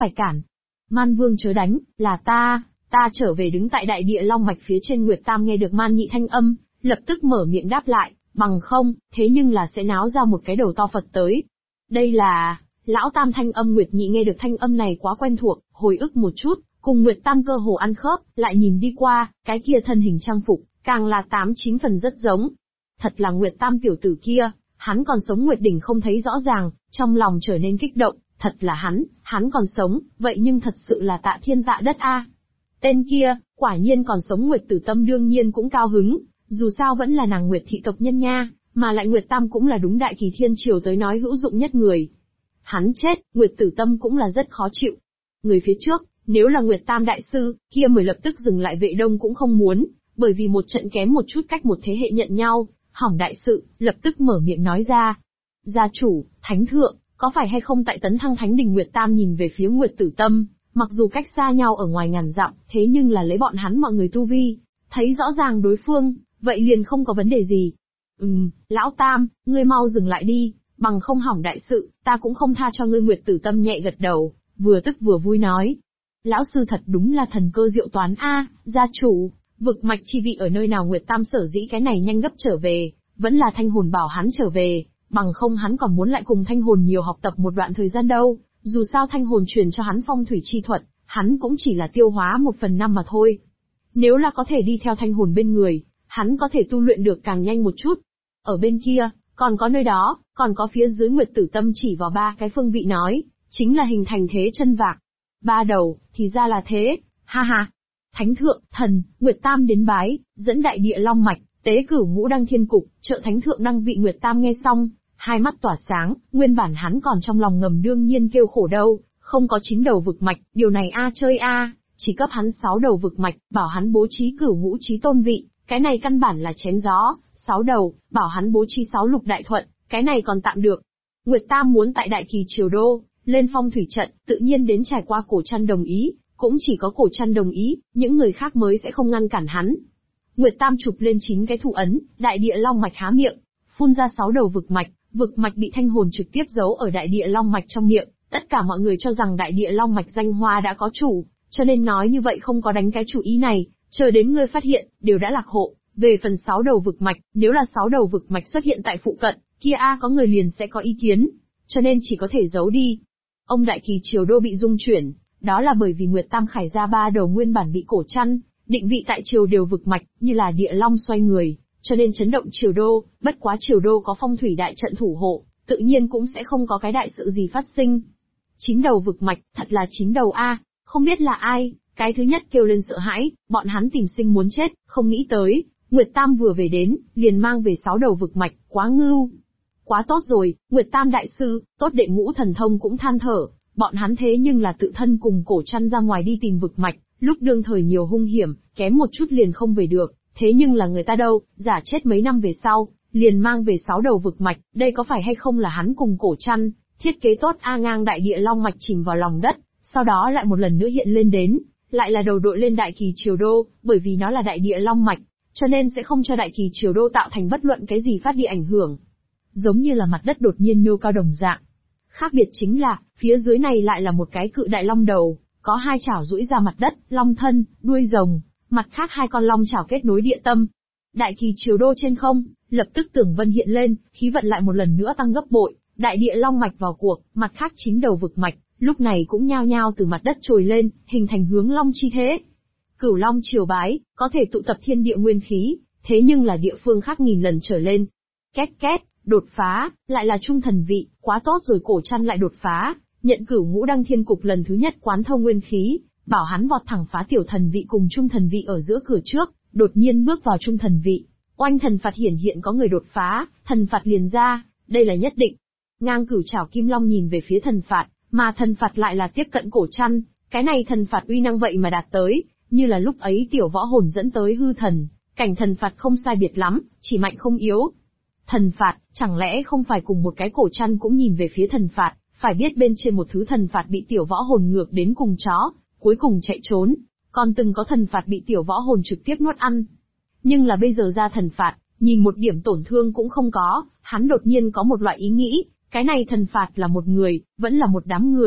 phải cản. Man Vương chớ đánh, là ta trở về. Đứng tại đại địa long mạch phía trên Nguyệt Tam nghe được Man Nhị thanh âm, lập tức mở miệng đáp lại, bằng không, thế nhưng là sẽ náo ra một cái đầu to Phật tới. Đây là, lão Tam thanh âm. Nguyệt Nhị nghe được thanh âm này quá quen thuộc, hồi ức một chút, cùng Nguyệt Tam cơ hồ ăn khớp, lại nhìn đi qua, cái kia thân hình trang phục, càng là 8-9 phần rất giống. Thật là Nguyệt Tam tiểu tử kia, hắn còn sống. Nguyệt Đỉnh không thấy rõ ràng, trong lòng trở nên kích động, thật là hắn còn sống, vậy nhưng thật sự là tạ thiên tạ đất a. Tên kia, quả nhiên còn sống. Nguyệt Tử Tâm đương nhiên cũng cao hứng, dù sao vẫn là nàng Nguyệt thị tộc nhân nha, mà lại Nguyệt Tam cũng là đúng đại kỳ thiên triều tới nói hữu dụng nhất người. Hắn chết, Nguyệt Tử Tâm cũng là rất khó chịu. Người phía trước, nếu là Nguyệt Tam đại sư, kia mới lập tức dừng lại. Vệ Đông cũng không muốn, bởi vì một trận kém một chút cách một thế hệ nhận nhau, hỏng đại sự, lập tức mở miệng nói ra. Gia chủ, thánh thượng, có phải hay không tại tấn thăng thánh đình? Nguyệt Tam nhìn về phía Nguyệt Tử Tâm, mặc dù cách xa nhau ở ngoài ngàn dặm, thế nhưng là lấy bọn hắn mọi người tu vi, thấy rõ ràng đối phương, vậy liền không có vấn đề gì. Lão Tam, ngươi mau dừng lại đi, bằng không hỏng đại sự, ta cũng không tha cho ngươi. Nguyệt Tử Tâm nhẹ gật đầu, vừa tức vừa vui nói. Lão sư thật đúng là thần cơ diệu toán a, gia chủ, vực mạch chi vị ở nơi nào? Nguyệt Tam sở dĩ cái này nhanh gấp trở về, vẫn là thanh hồn bảo hắn trở về, bằng không hắn còn muốn lại cùng thanh hồn nhiều học tập một đoạn thời gian đâu. Dù sao thanh hồn truyền cho hắn phong thủy chi thuật, hắn cũng chỉ là tiêu hóa 1/5 mà thôi. Nếu là có thể đi theo thanh hồn bên người, hắn có thể tu luyện được càng nhanh một chút. Ở bên kia, còn có nơi đó, còn có phía dưới. Nguyệt Tử Tâm chỉ vào 3 cái phương vị nói, chính là hình thành thế chân vạc. 3 đầu, thì ra là thế, ha ha. Thánh thượng, thần, Nguyệt Tam đến bái, dẫn đại địa long mạch, tế cửu ngũ đăng thiên cục, trợ thánh thượng đăng vị. Nguyệt Tam nghe xong, hai mắt tỏa sáng, nguyên bản hắn còn trong lòng ngầm đương nhiên kêu khổ đâu, không có 9 đầu vực mạch, điều này chơi chỉ cấp hắn 6 đầu vực mạch, bảo hắn bố trí cửu ngũ chí tôn vị, cái này căn bản là chém gió. 6 đầu, bảo hắn bố trí 6 lục đại thuận, cái này còn tạm được. Nguyệt Tam muốn tại đại kỳ triều đô, lên phong thủy trận, tự nhiên đến trải qua Cổ Trăn đồng ý, cũng chỉ có Cổ Trăn đồng ý, những người khác mới sẽ không ngăn cản hắn. Nguyệt Tam chụp lên 9 cái thủ ấn, đại địa long mạch há miệng, phun ra 6 đầu vực mạch bị thanh hồn trực tiếp giấu ở đại địa long mạch trong miệng. Tất cả mọi người cho rằng đại địa long mạch danh hoa đã có chủ, cho nên nói như vậy không có đánh cái chủ ý này, chờ đến ngươi phát hiện, đều đã lạc hộ. Về phần 6 đầu vực mạch, nếu là 6 đầu vực mạch xuất hiện tại phụ cận, kia có người liền sẽ có ý kiến, cho nên chỉ có thể giấu đi. Ông đại kỳ triều đô bị rung chuyển, đó là bởi vì Nguyệt Tam khải ra 3 đầu nguyên bản bị Cổ Trăn định vị tại triều đều vực mạch, như là địa long xoay người, cho nên chấn động triều đô. Bất quá triều đô có phong thủy đại trận thủ hộ, tự nhiên cũng sẽ không có cái đại sự gì phát sinh. 9 đầu vực mạch, thật là 9 đầu không biết là ai, cái thứ nhất kêu lên sợ hãi, bọn hắn tìm sinh muốn chết, không nghĩ tới, Nguyệt Tam vừa về đến, liền mang về 6 đầu vực mạch, quá ngưu. Quá tốt rồi, Nguyệt Tam đại sư, tốt đệ Ngũ thần thông cũng than thở, bọn hắn thế nhưng là tự thân cùng Cổ Trăn ra ngoài đi tìm vực mạch, lúc đương thời nhiều hung hiểm, kém một chút liền không về được, thế nhưng là người ta đâu, giả chết mấy năm về sau, liền mang về 6 đầu vực mạch, đây có phải hay không là hắn cùng Cổ Trăn thiết kế tốt ngang đại địa long mạch chìm vào lòng đất, sau đó lại một lần nữa hiện lên đến, lại là đầu đội lên đại kỳ triều đô, bởi vì nó là đại địa long mạch, cho nên sẽ không cho đại kỳ triều đô tạo thành bất luận cái gì phát đi ảnh hưởng. Giống như là mặt đất đột nhiên nhô cao đồng dạng. Khác biệt chính là, phía dưới này lại là một cái cự đại long đầu, có 2 chảo duỗi ra mặt đất, long thân, đuôi rồng, mặt khác 2 con long chảo kết nối địa tâm. Đại kỳ triều đô trên không, lập tức tường vân hiện lên, khí vận lại một lần nữa tăng gấp bội, đại địa long mạch vào cuộc, mặt khác 9 đầu vực mạch, lúc này cũng nhao nhao từ mặt đất trồi lên, hình thành hướng long chi thế. Cửu long triều bái, có thể tụ tập thiên địa nguyên khí, thế nhưng là địa phương khác nghìn lần trở lên. Két két, đột phá, lại là trung thần vị, quá tốt rồi. Cổ Trăn lại đột phá, nhận cửu ngũ đăng thiên cục lần thứ nhất quán thâu nguyên khí, bảo hắn vọt thẳng phá tiểu thần vị cùng trung thần vị ở giữa cửa trước, đột nhiên bước vào trung thần vị. Oanh thần phạt hiện có người đột phá, thần phạt liền ra, đây là nhất định. Ngang cửu trảo kim long nhìn về phía thần phạt, mà thần phạt lại là tiếp cận Cổ Trăn, cái này thần phạt uy năng vậy mà đạt tới, như là lúc ấy tiểu võ hồn dẫn tới hư thần, cảnh thần phạt không sai biệt lắm, chỉ mạnh không yếu. Thần phạt, chẳng lẽ không phải cùng một cái Cổ Trăn cũng nhìn về phía thần phạt, phải biết bên trên một thứ thần phạt bị tiểu võ hồn ngược đến cùng chó, cuối cùng chạy trốn, còn từng có thần phạt bị tiểu võ hồn trực tiếp nuốt ăn. Nhưng là bây giờ ra thần phạt, nhìn một điểm tổn thương cũng không có, hắn đột nhiên có một loại ý nghĩ, cái này thần phạt là một người, vẫn là một đám người,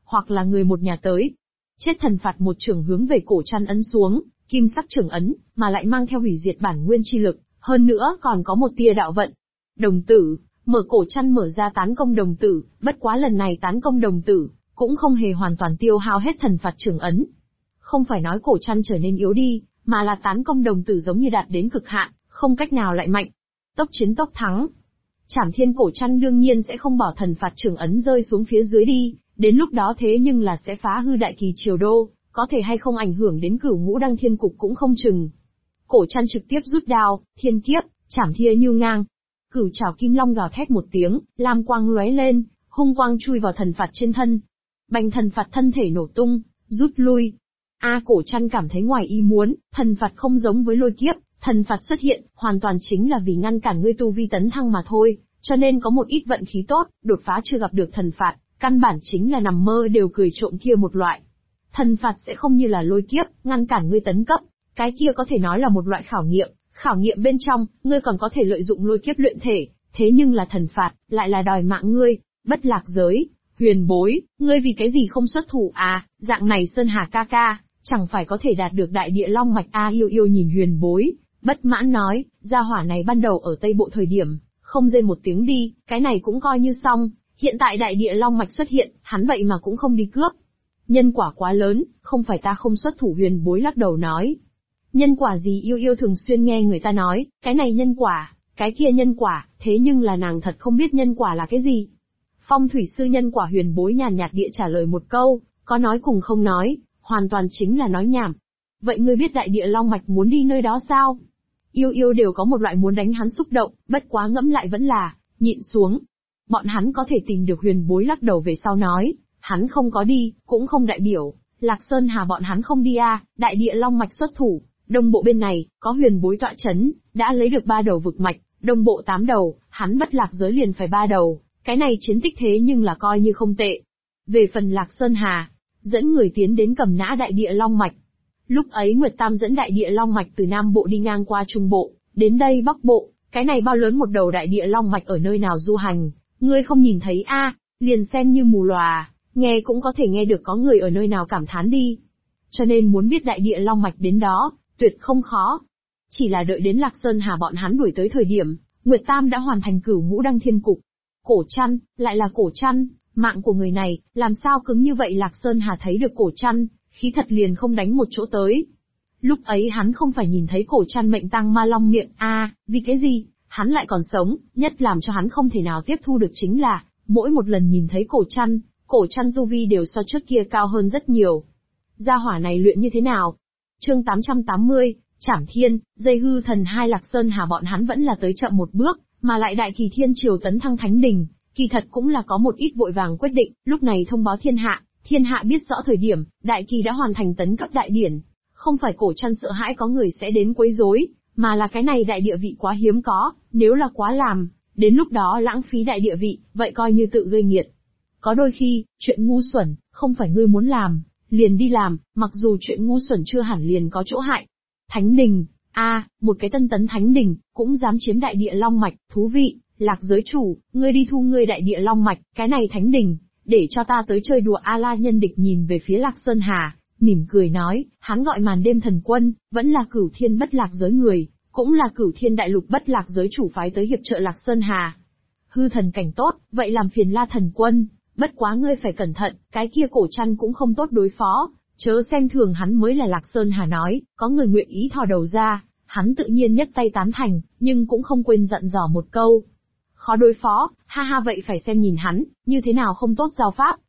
hoặc là người một nhà tới. Chết thần phạt một chưởng hướng về cổ chăn ấn xuống, kim sắc chưởng ấn, mà lại mang theo hủy diệt bản nguyên chi lực, hơn nữa còn có một tia đạo vận. Đồng tử, mở cổ chăn mở ra tán công đồng tử, bất quá lần này tán công đồng tử, cũng không hề hoàn toàn tiêu hao hết thần phạt chưởng ấn. Không phải nói cổ chăn trở nên yếu đi, mà là tán công đồng tử giống như đạt đến cực hạn, không cách nào lại mạnh. Tốc chiến tốc thắng. Trảm Thiên cổ chăn đương nhiên sẽ không bỏ thần phạt chưởng ấn rơi xuống phía dưới đi, đến lúc đó thế nhưng là sẽ phá hư đại kỳ triều đô, có thể hay không ảnh hưởng đến Cửu Ngũ Đăng Thiên cục cũng không chừng. Cổ chăn trực tiếp rút đao, thiên kiếp, chảm thia như ngang. Cửu trảo kim long gào thét một tiếng, lam quang lóe lên, hung quang chui vào thần phạt trên thân. Bành thần phạt thân thể nổ tung, rút lui. Cổ chăn cảm thấy ngoài ý muốn, thần phạt không giống với lôi kiếp, thần phạt xuất hiện, hoàn toàn chính là vì ngăn cản ngươi tu vi tấn thăng mà thôi, cho nên có một ít vận khí tốt, đột phá chưa gặp được thần phạt, căn bản chính là nằm mơ đều cười trộm kia một loại. Thần phạt sẽ không như là lôi kiếp, ngăn cản ngươi tấn cấp, cái kia có thể nói là một loại khảo nghiệm bên trong, ngươi còn có thể lợi dụng lôi kiếp luyện thể, thế nhưng là thần phạt, lại là đòi mạng ngươi. Bất Lạc Giới, Huyền Bối, ngươi vì cái gì không xuất thủ dạng này Sơn Hà ca ca, chẳng phải có thể đạt được đại địa long mạch Yêu Yêu nhìn Huyền Bối, bất mãn nói, gia hỏa này ban đầu ở Tây Bộ thời điểm, không rên một tiếng đi, cái này cũng coi như xong, hiện tại đại địa long mạch xuất hiện, hắn vậy mà cũng không đi cướp. Nhân quả quá lớn, không phải ta không xuất thủ. Huyền Bối lắc đầu nói. Nhân quả gì? Yêu Yêu thường xuyên nghe người ta nói, cái này nhân quả, cái kia nhân quả, thế nhưng là nàng thật không biết nhân quả là cái gì. Phong thủy sư nhân quả. Huyền Bối nhàn nhạt địa trả lời một câu, có nói cùng không nói, hoàn toàn chính là nói nhảm. Vậy ngươi biết đại địa long mạch muốn đi nơi đó sao? Yêu Yêu đều có một loại muốn đánh hắn xúc động, bất quá ngẫm lại vẫn là nhịn xuống. Bọn hắn có thể tìm được. Huyền Bối lắc đầu về sau nói, hắn không có đi, cũng không đại biểu Lạc Sơn Hà bọn hắn không đi đại địa long mạch xuất thủ, Đông Bộ bên này có Huyền Bối tọa chấn, đã lấy được 3 đầu vực mạch, Đông Bộ 8 đầu, hắn Bất Lạc Giới liền phải 3 đầu, cái này chiến tích thế nhưng là coi như không tệ. Về phần Lạc Sơn Hà, dẫn người tiến đến cầm nã đại địa long mạch. Lúc ấy Nguyệt Tam dẫn đại địa long mạch từ Nam Bộ đi ngang qua Trung Bộ, đến đây Bắc Bộ, cái này bao lớn một đầu đại địa long mạch ở nơi nào du hành, ngươi không nhìn thấy liền xem như mù lòa, nghe cũng có thể nghe được có người ở nơi nào cảm thán đi. Cho nên muốn biết đại địa long mạch đến đó, tuyệt không khó. Chỉ là đợi đến Lạc Sơn Hà bọn hắn đuổi tới thời điểm, Nguyệt Tam đã hoàn thành Cửu Ngũ Đăng Thiên cục. Cổ chăn, lại là cổ chăn, mạng của người này, làm sao cứng như vậy? Lạc Sơn Hà thấy được cổ chăn, khí thật liền không đánh một chỗ tới. Lúc ấy hắn không phải nhìn thấy cổ chăn mệnh tăng ma long miệng vì cái gì, hắn lại còn sống, nhất làm cho hắn không thể nào tiếp thu được chính là, mỗi một lần nhìn thấy cổ chăn tu vi đều so trước kia cao hơn rất nhiều. Gia hỏa này luyện như thế nào? Chương 880, Trảm Thiên, dây hư thần hai. Lạc Sơn Hà bọn hắn vẫn là tới chậm một bước, mà lại đại kỳ thiên triều tấn thăng thánh đình, kỳ thật cũng là có một ít vội vàng quyết định, lúc này thông báo thiên hạ biết rõ thời điểm, đại kỳ đã hoàn thành tấn cấp đại điển. Không phải cổ chăn sợ hãi có người sẽ đến quấy rối, mà là cái này đại địa vị quá hiếm có, nếu là quá làm, đến lúc đó lãng phí đại địa vị, vậy coi như tự gây nghiệt. Có đôi khi, chuyện ngu xuẩn, không phải ngươi muốn làm, liền đi làm, mặc dù chuyện ngu xuẩn chưa hẳn liền có chỗ hại. Thánh đình, một cái tân tấn thánh đình, cũng dám chiếm đại địa long mạch, thú vị. Lạc giới chủ, ngươi đi thu ngươi đại địa long mạch, cái này thánh đình, để cho ta tới chơi đùa. La Nhân Địch nhìn về phía Lạc Sơn Hà, mỉm cười nói, hắn gọi màn đêm thần quân, vẫn là Cửu Thiên Bất Lạc Giới người, cũng là Cửu Thiên Đại Lục Bất Lạc Giới chủ phái tới hiệp trợ Lạc Sơn Hà. Hư thần cảnh tốt, vậy làm phiền La thần quân, bất quá ngươi phải cẩn thận, cái kia cổ chăn cũng không tốt đối phó, chớ xem thường hắn mới là. Lạc Sơn Hà nói, có người nguyện ý thò đầu ra, hắn tự nhiên nhấc tay tán thành, nhưng cũng không quên dặn dò một câu. Khó đối phó, vậy phải xem nhìn hắn, như thế nào không tốt giao pháp,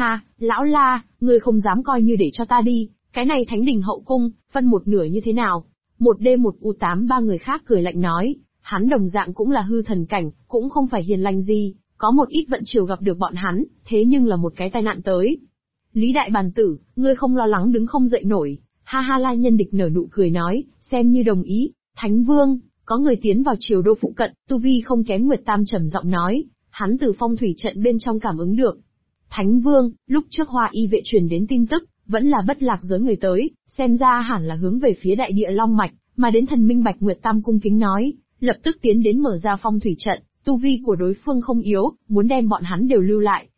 lão La, ngươi không dám coi như để cho ta đi, cái này thánh đình hậu cung, phân một nửa như thế nào? Một đêm một U8 ba người khác cười lạnh nói, hắn đồng dạng cũng là hư thần cảnh, cũng không phải hiền lành gì, có một ít vận chiều gặp được bọn hắn, thế nhưng là một cái tai nạn tới. Lý Đại Bàn Tử, ngươi không lo lắng đứng không dậy nổi, La Nhân Địch nở nụ cười nói, xem như đồng ý. Thánh Vương, có người tiến vào triều đô phụ cận, tu vi không kém. Nguyệt Tam trầm giọng nói, hắn từ phong thủy trận bên trong cảm ứng được. Thánh Vương, lúc trước Hoa Y vệ truyền đến tin tức, vẫn là Bất Lạc Giới người tới, xem ra hẳn là hướng về phía đại địa long mạch, mà đến thần minh bạch. Nguyệt Tam cung kính nói, lập tức tiến đến mở ra phong thủy trận, tu vi của đối phương không yếu, muốn đem bọn hắn đều lưu lại,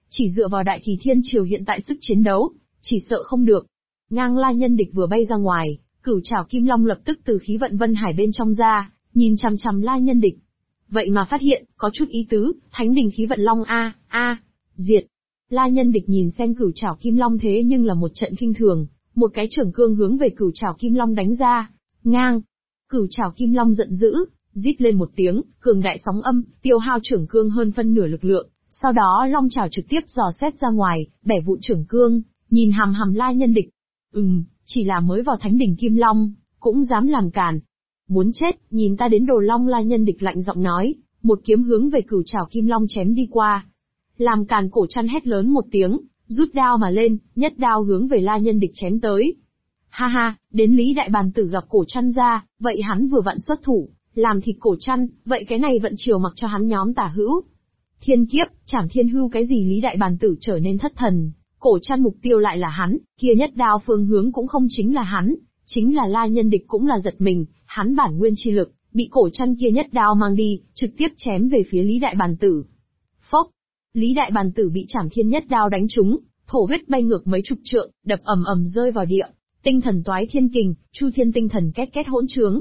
Chỉ dựa vào Đại Kỳ Thiên Triều hiện tại sức chiến đấu, chỉ sợ không được. Ngang La Nhân Địch vừa bay ra ngoài, Cửu Trảo Kim Long lập tức từ khí vận Vân Hải bên trong ra, nhìn chằm chằm La Nhân Địch. Vậy mà phát hiện, có chút ý tứ, Thánh Đình khí vận Long diệt. La Nhân Địch nhìn xem Cửu Trảo Kim Long thế nhưng là một trận khinh thường, một cái trưởng cương hướng về Cửu Trảo Kim Long đánh ra. Ngang! Cửu Trảo Kim Long giận dữ, rít lên một tiếng, cường đại sóng âm, tiêu hao trưởng cương hơn phân nửa lực lượng. Sau đó long chảo trực tiếp dò xét ra ngoài, bẻ vụn trưởng cương, nhìn hằm hằm La Nhân Địch. Chỉ là mới vào Thánh Đỉnh Kim Long, cũng dám làm càn. Muốn chết, nhìn ta đến Đồ Long. La Nhân Địch lạnh giọng nói, một kiếm hướng về Cửu Trảo Kim Long chém đi qua. Làm càn Cổ Trăn hét lớn một tiếng, rút đao mà lên, nhất đao hướng về La Nhân Địch chém tới. Ha ha, đến Lý Đại Bàn Tử gặp Cổ Trăn ra, vậy hắn vừa vặn xuất thủ, làm thịt Cổ Trăn, vậy cái này vận chiều mặc cho hắn nhóm tả hữu. Thiên kiếp, Trảm Thiên Hưu cái gì Lý Đại Bàn Tử trở nên thất thần, Cổ Trăn mục tiêu lại là hắn, kia nhất đao phương hướng cũng không chính là hắn, chính là La Nhân Địch cũng là giật mình, hắn bản nguyên chi lực, bị Cổ Trăn kia nhất đao mang đi, trực tiếp chém về phía Lý Đại Bàn Tử. Phốc! Lý Đại Bàn Tử bị Trảm Thiên nhất đao đánh trúng, thổ huyết bay ngược mấy chục trượng, đập ầm ầm rơi vào địa. Tinh thần toái thiên kình, Chu Thiên tinh thần két két hỗn trướng.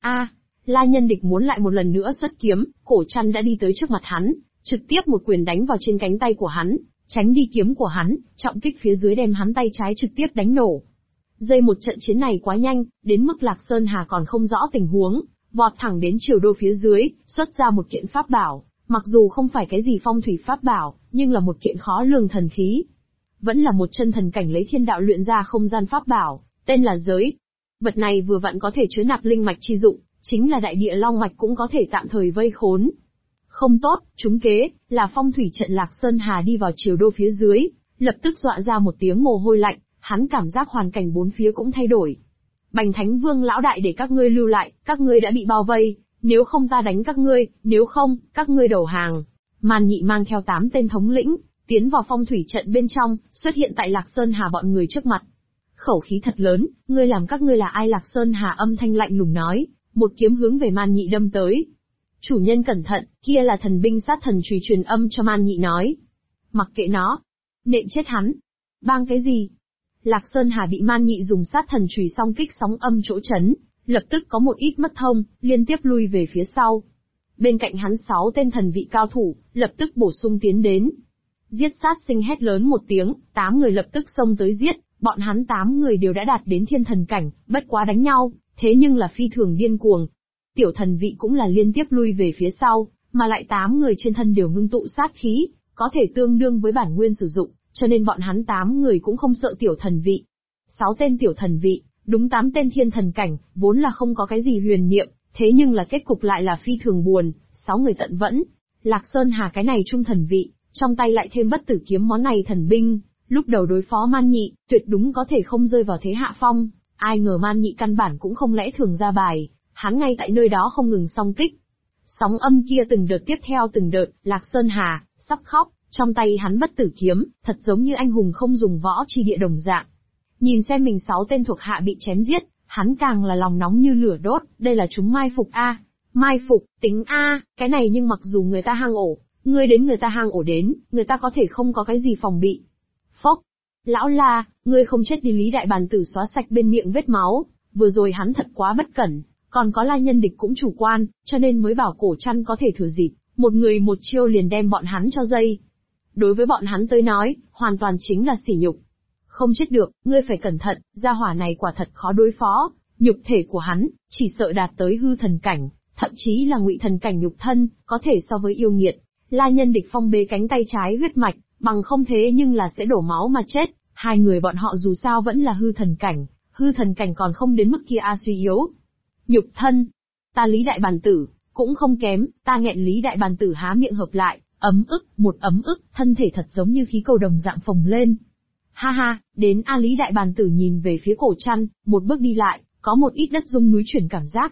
La Nhân Địch muốn lại một lần nữa xuất kiếm, Cổ Trăn đã đi tới trước mặt hắn, trực tiếp một quyền đánh vào trên cánh tay của hắn, tránh đi kiếm của hắn, trọng kích phía dưới đem hắn tay trái trực tiếp đánh nổ. Dây một trận chiến này quá nhanh, đến mức Lạc Sơn Hà còn không rõ tình huống, vọt thẳng đến triều đô phía dưới, xuất ra một kiện pháp bảo, mặc dù không phải cái gì phong thủy pháp bảo, nhưng là một kiện khó lường thần khí. Vẫn là một chân thần cảnh lấy thiên đạo luyện ra không gian pháp bảo, tên là giới. Vật này vừa vặn có thể chứa nạp linh mạch chi dụng, chính là đại địa long mạch cũng có thể tạm thời vây khốn. Không tốt, trúng kế, là phong thủy trận. Lạc Sơn Hà đi vào triều đô phía dưới, lập tức dọa ra một tiếng mồ hôi lạnh, hắn cảm giác hoàn cảnh bốn phía cũng thay đổi. Bành Thánh Vương lão đại để các ngươi lưu lại, các ngươi đã bị bao vây, nếu không ta đánh các ngươi, nếu không, các ngươi đầu hàng. Màn Nhị mang theo 8 tên thống lĩnh, tiến vào phong thủy trận bên trong, xuất hiện tại Lạc Sơn Hà bọn người trước mặt. Khẩu khí thật lớn, ngươi làm các ngươi là ai? Lạc Sơn Hà âm thanh lạnh lùng nói, một kiếm hướng về Man Nhị đâm tới. Chủ nhân cẩn thận, kia là thần binh sát thần chùy truyền âm cho Man Nhị nói. Mặc kệ nó, nện chết hắn. Bang cái gì? Lạc Sơn Hà bị Man Nhị dùng sát thần chùy song kích sóng âm chỗ chấn, lập tức có một ít mất thông, liên tiếp lui về phía sau. Bên cạnh hắn 6 tên thần vị cao thủ, lập tức bổ sung tiến đến. Giết sát sinh hét lớn một tiếng, 8 người lập tức xông tới giết, bọn hắn 8 người đều đã đạt đến thiên thần cảnh, bất quá đánh nhau, thế nhưng là phi thường điên cuồng. Tiểu thần vị cũng là liên tiếp lui về phía sau, mà lại 8 người trên thân đều ngưng tụ sát khí, có thể tương đương với bản nguyên sử dụng, cho nên bọn hắn 8 người cũng không sợ tiểu thần vị. 6 tên tiểu thần vị, đúng 8 tên thiên thần cảnh, vốn là không có cái gì huyền niệm, thế nhưng là kết cục lại là phi thường buồn, 6 người tận vẫn. Lạc Sơn Hà cái này trung thần vị, trong tay lại thêm bất tử kiếm món này thần binh, lúc đầu đối phó Man Nhị, tuyệt đúng có thể không rơi vào thế hạ phong, ai ngờ Man Nhị căn bản cũng không lẽ thường ra bài, hắn ngay tại nơi đó không ngừng song kích. Sóng âm kia từng đợt tiếp theo từng đợt, Lạc Sơn Hà sắp khóc, trong tay hắn bất tử kiếm, thật giống như anh hùng không dùng võ chi địa đồng dạng. Nhìn xem mình 6 tên thuộc hạ bị chém giết, hắn càng là lòng nóng như lửa đốt, đây là chúng mai phục a. Mai phục, tính a, cái này nhưng mặc dù người ta hang ổ, ngươi đến người ta hang ổ đến, người ta có thể không có cái gì phòng bị. Phốc, lão La, ngươi không chết đi. Lý Đại Bàn Tử xóa sạch bên miệng vết máu, vừa rồi hắn thật quá bất cẩn, còn có La Nhân Địch cũng chủ quan, cho nên mới bảo Cổ Trăn có thể thừa dịp, một người một chiêu liền đem bọn hắn cho dây. Đối với bọn hắn tới nói, hoàn toàn chính là sỉ nhục. Không chết được, ngươi phải cẩn thận, gia hỏa này quả thật khó đối phó, nhục thể của hắn, chỉ sợ đạt tới hư thần cảnh, thậm chí là ngụy thần cảnh nhục thân, có thể so với yêu nghiệt. La Nhân Địch phong bế cánh tay trái huyết mạch, bằng không thế nhưng là sẽ đổ máu mà chết, hai người bọn họ dù sao vẫn là hư thần cảnh còn không đến mức kia suy yếu. Nhục thân, ta Lý Đại Bàn Tử, cũng không kém, ta nghẹn. Lý Đại Bàn Tử há miệng hợp lại, ấm ức, một ấm ức, thân thể thật giống như khí cầu đồng dạng phồng lên. Ha ha, đến a. Lý Đại Bàn Tử nhìn về phía Cổ Trăn, một bước đi lại, có một ít đất rung núi chuyển cảm giác.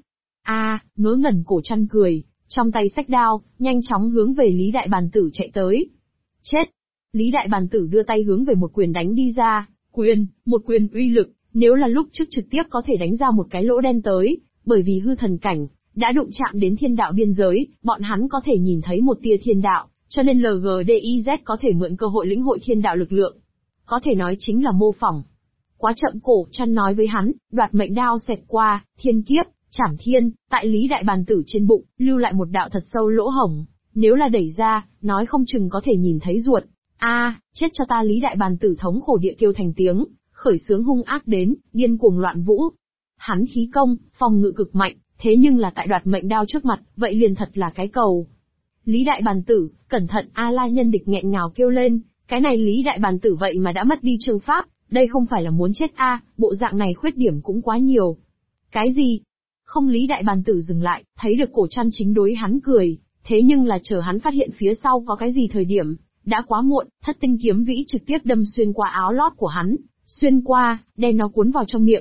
Ngớ ngẩn. Cổ Trăn cười, trong tay xách đao, nhanh chóng hướng về Lý Đại Bàn Tử chạy tới. Chết! Lý Đại Bàn Tử đưa tay hướng về một quyền đánh đi ra, một quyền uy lực, nếu là lúc trước trực tiếp có thể đánh ra một cái lỗ đen tới, bởi vì hư thần cảnh, đã đụng chạm đến thiên đạo biên giới, bọn hắn có thể nhìn thấy một tia thiên đạo, cho nên LGDIZ có thể mượn cơ hội lĩnh hội thiên đạo lực lượng. Có thể nói chính là mô phỏng. Quá chậm, Cổ Trăn nói với hắn, đoạt mệnh đao xẹt qua, thiên kiếp, chảm thiên, tại Lý Đại Bàn Tử trên bụng, lưu lại một đạo thật sâu lỗ hổng. Nếu là đẩy ra, nói không chừng có thể nhìn thấy ruột. Chết cho ta! Lý Đại Bàn Tử thống khổ địa kêu thành tiếng, khởi xướng hung ác đến, điên cuồng loạn vũ. Hắn khí công, phòng ngự cực mạnh, thế nhưng là tại đoạt mệnh đao trước mặt, vậy liền thật là cái cầu. Lý Đại Bàn Tử, cẩn thận! A La Nhân Địch nghẹn ngào kêu lên, cái này Lý Đại Bàn Tử vậy mà đã mất đi chương pháp, đây không phải là muốn chết bộ dạng này khuyết điểm cũng quá nhiều. Cái gì? Không, Lý Đại Bàn Tử dừng lại, thấy được Cổ Trăn chính đối hắn cười, thế nhưng là chờ hắn phát hiện phía sau có cái gì thời điểm, đã quá muộn, thất tinh kiếm vĩ trực tiếp đâm xuyên qua áo lót của hắn, xuyên qua, đem nó cuốn vào trong miệng.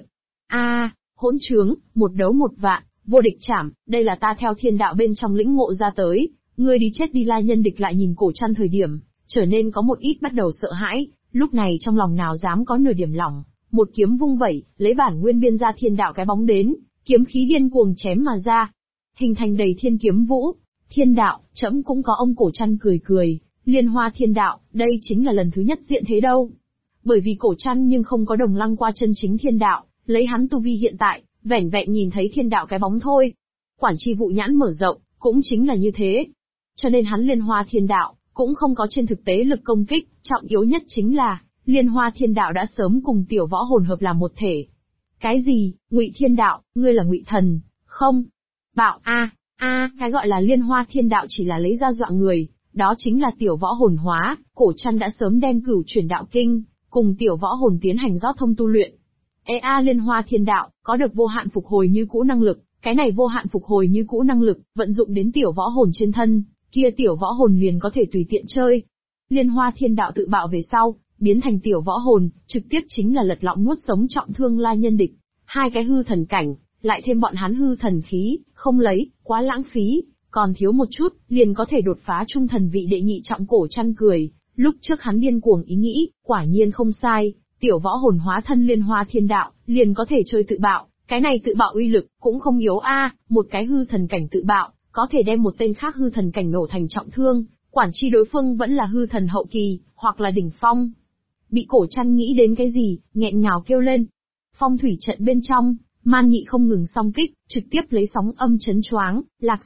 Hỗn trướng, một đấu một vạn, vô địch chảm, đây là ta theo thiên đạo bên trong lĩnh ngộ ra tới, ngươi đi chết đi! La Nhân Địch lại nhìn Cổ Trăn thời điểm, trở nên có một ít bắt đầu sợ hãi, lúc này trong lòng nào dám có nửa điểm lỏng, một kiếm vung vẩy, lấy bản nguyên biên ra thiên đạo cái bóng đến, kiếm khí điên cuồng chém mà ra, hình thành đầy thiên kiếm vũ. Thiên đạo, trẫm cũng có. Ông Cổ Trăn cười cười, Liên Hoa Thiên Đạo, đây chính là lần thứ nhất diện thế đâu. Bởi vì Cổ Trăn nhưng không có đồng lăng qua chân chính thiên đạo, lấy hắn tu vi hiện tại, vẻn vẹn nhìn thấy thiên đạo cái bóng thôi. Quản chi vụ nhãn mở rộng, cũng chính là như thế. Cho nên hắn Liên Hoa Thiên Đạo, cũng không có trên thực tế lực công kích, trọng yếu nhất chính là, Liên Hoa Thiên Đạo đã sớm cùng tiểu võ hồn hợp làm một thể. Cái gì? Ngụy Thiên Đạo, ngươi là Ngụy Thần, không? Bạo cái gọi là Liên Hoa Thiên Đạo chỉ là lấy ra dọa người, đó chính là tiểu võ hồn hóa. Cổ Trăn đã sớm đem Cửu Chuyển Đạo Kinh cùng tiểu võ hồn tiến hành rót thông tu luyện. Liên Hoa Thiên Đạo có được vô hạn phục hồi như cũ năng lực, cái này vô hạn phục hồi như cũ năng lực vận dụng đến tiểu võ hồn trên thân, kia tiểu võ hồn liền có thể tùy tiện chơi. Liên Hoa Thiên Đạo tự bạo về sau, biến thành tiểu võ hồn, trực tiếp chính là lật lọng nuốt sống trọng thương La Nhân Địch. Hai cái hư thần cảnh, lại thêm bọn hắn hư thần khí, không lấy, quá lãng phí, còn thiếu một chút, liền có thể đột phá trung thần vị đệ nhị trọng. Cổ Trăn cười, lúc trước hắn điên cuồng ý nghĩ, quả nhiên không sai, tiểu võ hồn hóa thân Liên Hoa Thiên Đạo, liền có thể chơi tự bạo, cái này tự bạo uy lực, cũng không yếu một cái hư thần cảnh tự bạo, có thể đem một tên khác hư thần cảnh nổ thành trọng thương, quản chi đối phương vẫn là hư thần hậu kỳ, hoặc là đỉnh phong. Bị Cổ Trăn nghĩ đến cái gì, nghẹn ngào kêu lên. Phong thủy trận bên trong, Man Nhị không ngừng song kích, trực tiếp lấy sóng âm chấn choáng, Lạc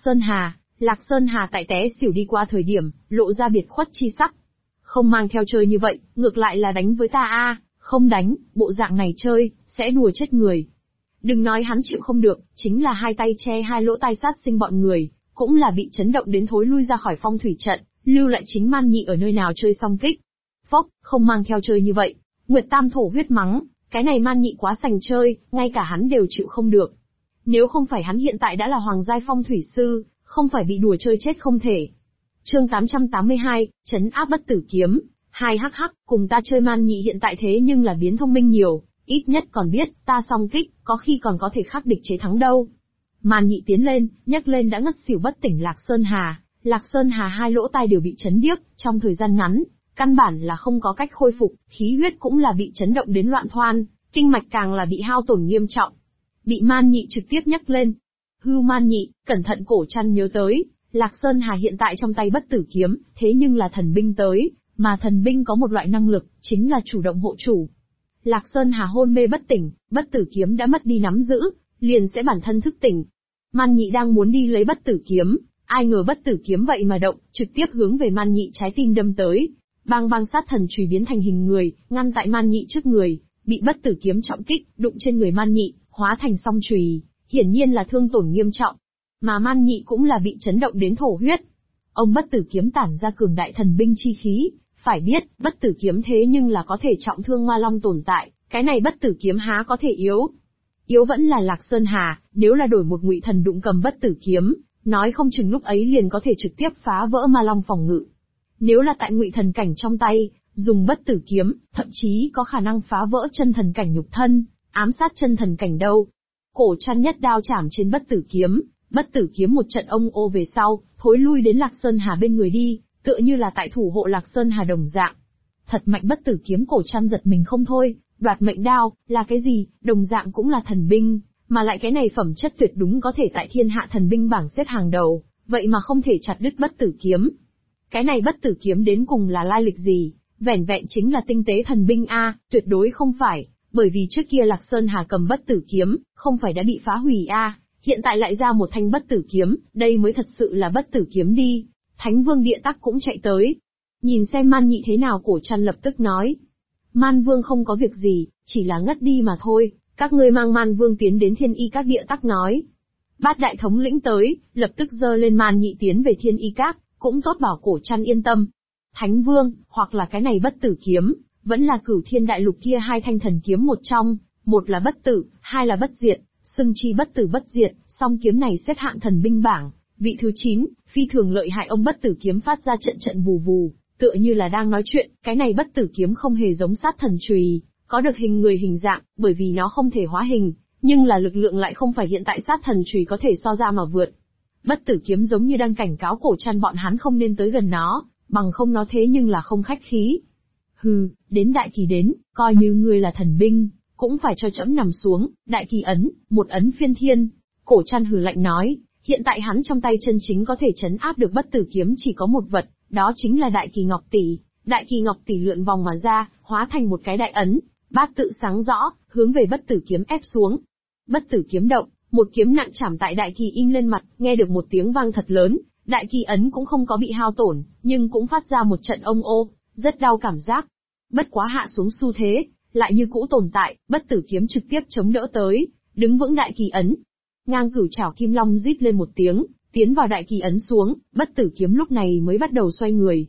Sơn Hà tại té xỉu đi qua thời điểm, lộ ra biệt khuất chi sắc. Không mang theo chơi như vậy, ngược lại là đánh với ta không đánh, bộ dạng này chơi, sẽ đùa chết người. Đừng nói hắn chịu không được, chính là hai tay che hai lỗ tai sát sinh bọn người, cũng là bị chấn động đến thối lui ra khỏi phong thủy trận, lưu lại chính Man Nhị ở nơi nào chơi song kích. Phốc, không mang theo chơi như vậy, Nguyệt Tam thổ huyết mắng, cái này Man Nhị quá sành chơi, ngay cả hắn đều chịu không được. Nếu không phải hắn hiện tại đã là hoàng giai phong thủy sư, không phải bị đùa chơi chết không thể. Chương 882, trấn áp bất tử kiếm. Hắc, cùng ta chơi. Man Nhị hiện tại thế nhưng là biến thông minh nhiều, ít nhất còn biết, ta song kích, có khi còn có thể khắc địch chế thắng đâu. Man Nhị tiến lên, nhấc lên đã ngất xỉu bất tỉnh Lạc Sơn Hà hai lỗ tai đều bị chấn điếc, trong thời gian ngắn, căn bản là không có cách khôi phục, khí huyết cũng là bị chấn động đến loạn thoan, kinh mạch càng là bị hao tổn nghiêm trọng. Bị Man Nhị trực tiếp nhấc lên. Man Nhị, cẩn thận! Cổ Trăn nhớ tới, Lạc Sơn Hà hiện tại trong tay bất tử kiếm, thế nhưng là thần binh tới, mà thần binh có một loại năng lực, chính là chủ động hộ chủ. Lạc Sơn Hà hôn mê bất tỉnh, bất tử kiếm đã mất đi nắm giữ, liền sẽ bản thân thức tỉnh. Man Nhị đang muốn đi lấy bất tử kiếm, ai ngờ bất tử kiếm vậy mà động, trực tiếp hướng về Man Nhị trái tim đâm tới. Bang sát thần chùy biến thành hình người, ngăn tại Man Nhị trước người, bị bất tử kiếm trọng kích, đụng trên người Man Nhị, hóa thành song chùy, hiển nhiên là thương tổn nghiêm trọng. Mà Man Nhị cũng là bị chấn động đến thổ huyết. Ông bất tử kiếm tản ra cường đại thần binh chi khí, phải biết, bất tử kiếm thế nhưng là có thể trọng thương ma long tồn tại, cái này bất tử kiếm há có thể yếu. Yếu vẫn là Lạc Sơn Hà, nếu là đổi một Ngụy Thần đụng cầm bất tử kiếm, nói không chừng lúc ấy liền có thể trực tiếp phá vỡ ma long phòng ngự. Nếu là tại Ngụy Thần cảnh trong tay, dùng bất tử kiếm, thậm chí có khả năng phá vỡ chân thần cảnh nhục thân, ám sát chân thần cảnh đâu. Cổ Trăn nhất đao chảm trên bất tử kiếm một trận ông ô về sau, thối lui đến Lạc Sơn Hà bên người đi, tựa như là tại thủ hộ Lạc Sơn Hà đồng dạng. Thật mạnh bất tử kiếm! Cổ Trăn giật mình không thôi, đoạt mệnh đao, là cái gì, đồng dạng cũng là thần binh, mà lại cái này phẩm chất tuyệt đúng có thể tại thiên hạ thần binh bảng xếp hàng đầu, vậy mà không thể chặt đứt bất tử kiếm. Cái này bất tử kiếm đến cùng là lai lịch gì? Vẻn vẹn chính là tinh tế thần binh a, tuyệt đối không phải, bởi vì trước kia Lạc Sơn Hà cầm bất tử kiếm, không phải đã bị phá hủy a, hiện tại lại ra một thanh bất tử kiếm, đây mới thật sự là bất tử kiếm đi. Thánh Vương Địa Tắc cũng chạy tới. Nhìn xem Man Nhị thế nào, Cổ Trăn lập tức nói. Man Vương không có việc gì, chỉ là ngất đi mà thôi, các ngươi mang Man Vương tiến đến Thiên Y Các. Địa Tắc nói. Bát đại thống lĩnh tới, lập tức giơ lên Man Nhị tiến về Thiên Y Các, cũng tốt bảo Cổ Trăn yên tâm. Thánh Vương, hoặc là cái này bất tử kiếm, vẫn là Cửu Thiên Đại Lục kia hai thanh thần kiếm một trong, một là bất tử, hai là bất diệt, xưng chi bất tử bất diệt, song kiếm này xếp hạng thần binh bảng, vị thứ 9, phi thường lợi hại. Ông bất tử kiếm phát ra trận trận vù vù, tựa như là đang nói chuyện. Cái này bất tử kiếm không hề giống sát thần chùy, có được hình người hình dạng, bởi vì nó không thể hóa hình, nhưng là lực lượng lại không phải hiện tại sát thần chùy có thể so ra mà vượt. Bất tử kiếm giống như đang cảnh cáo Cổ Trăn bọn hắn không nên tới gần nó, bằng không nó thế nhưng là không khách khí. Hừ, đến đại kỳ đến, coi như ngươi là thần binh, cũng phải cho trẫm nằm xuống. Đại kỳ ấn, một ấn phiên thiên. Cổ Trăn hừ lạnh nói, hiện tại hắn trong tay chân chính có thể trấn áp được bất tử kiếm chỉ có một vật, đó chính là đại kỳ ngọc tỷ. Đại kỳ ngọc tỷ lượn vòng mà ra, hóa thành một cái đại ấn, bát tự sáng rõ, hướng về bất tử kiếm ép xuống. Bất tử kiếm động, một kiếm nặng chạm tại đại kỳ in lên mặt, nghe được một tiếng vang thật lớn. Đại kỳ ấn cũng không có bị hao tổn, nhưng cũng phát ra một trận ông ô, rất đau cảm giác. Bất quá hạ xuống xu thế, lại như cũ tồn tại, bất tử kiếm trực tiếp chống đỡ tới, đứng vững đại kỳ ấn. Ngang cửu trảo kim long rít lên một tiếng, tiến vào đại kỳ ấn xuống, bất tử kiếm lúc này mới bắt đầu xoay người.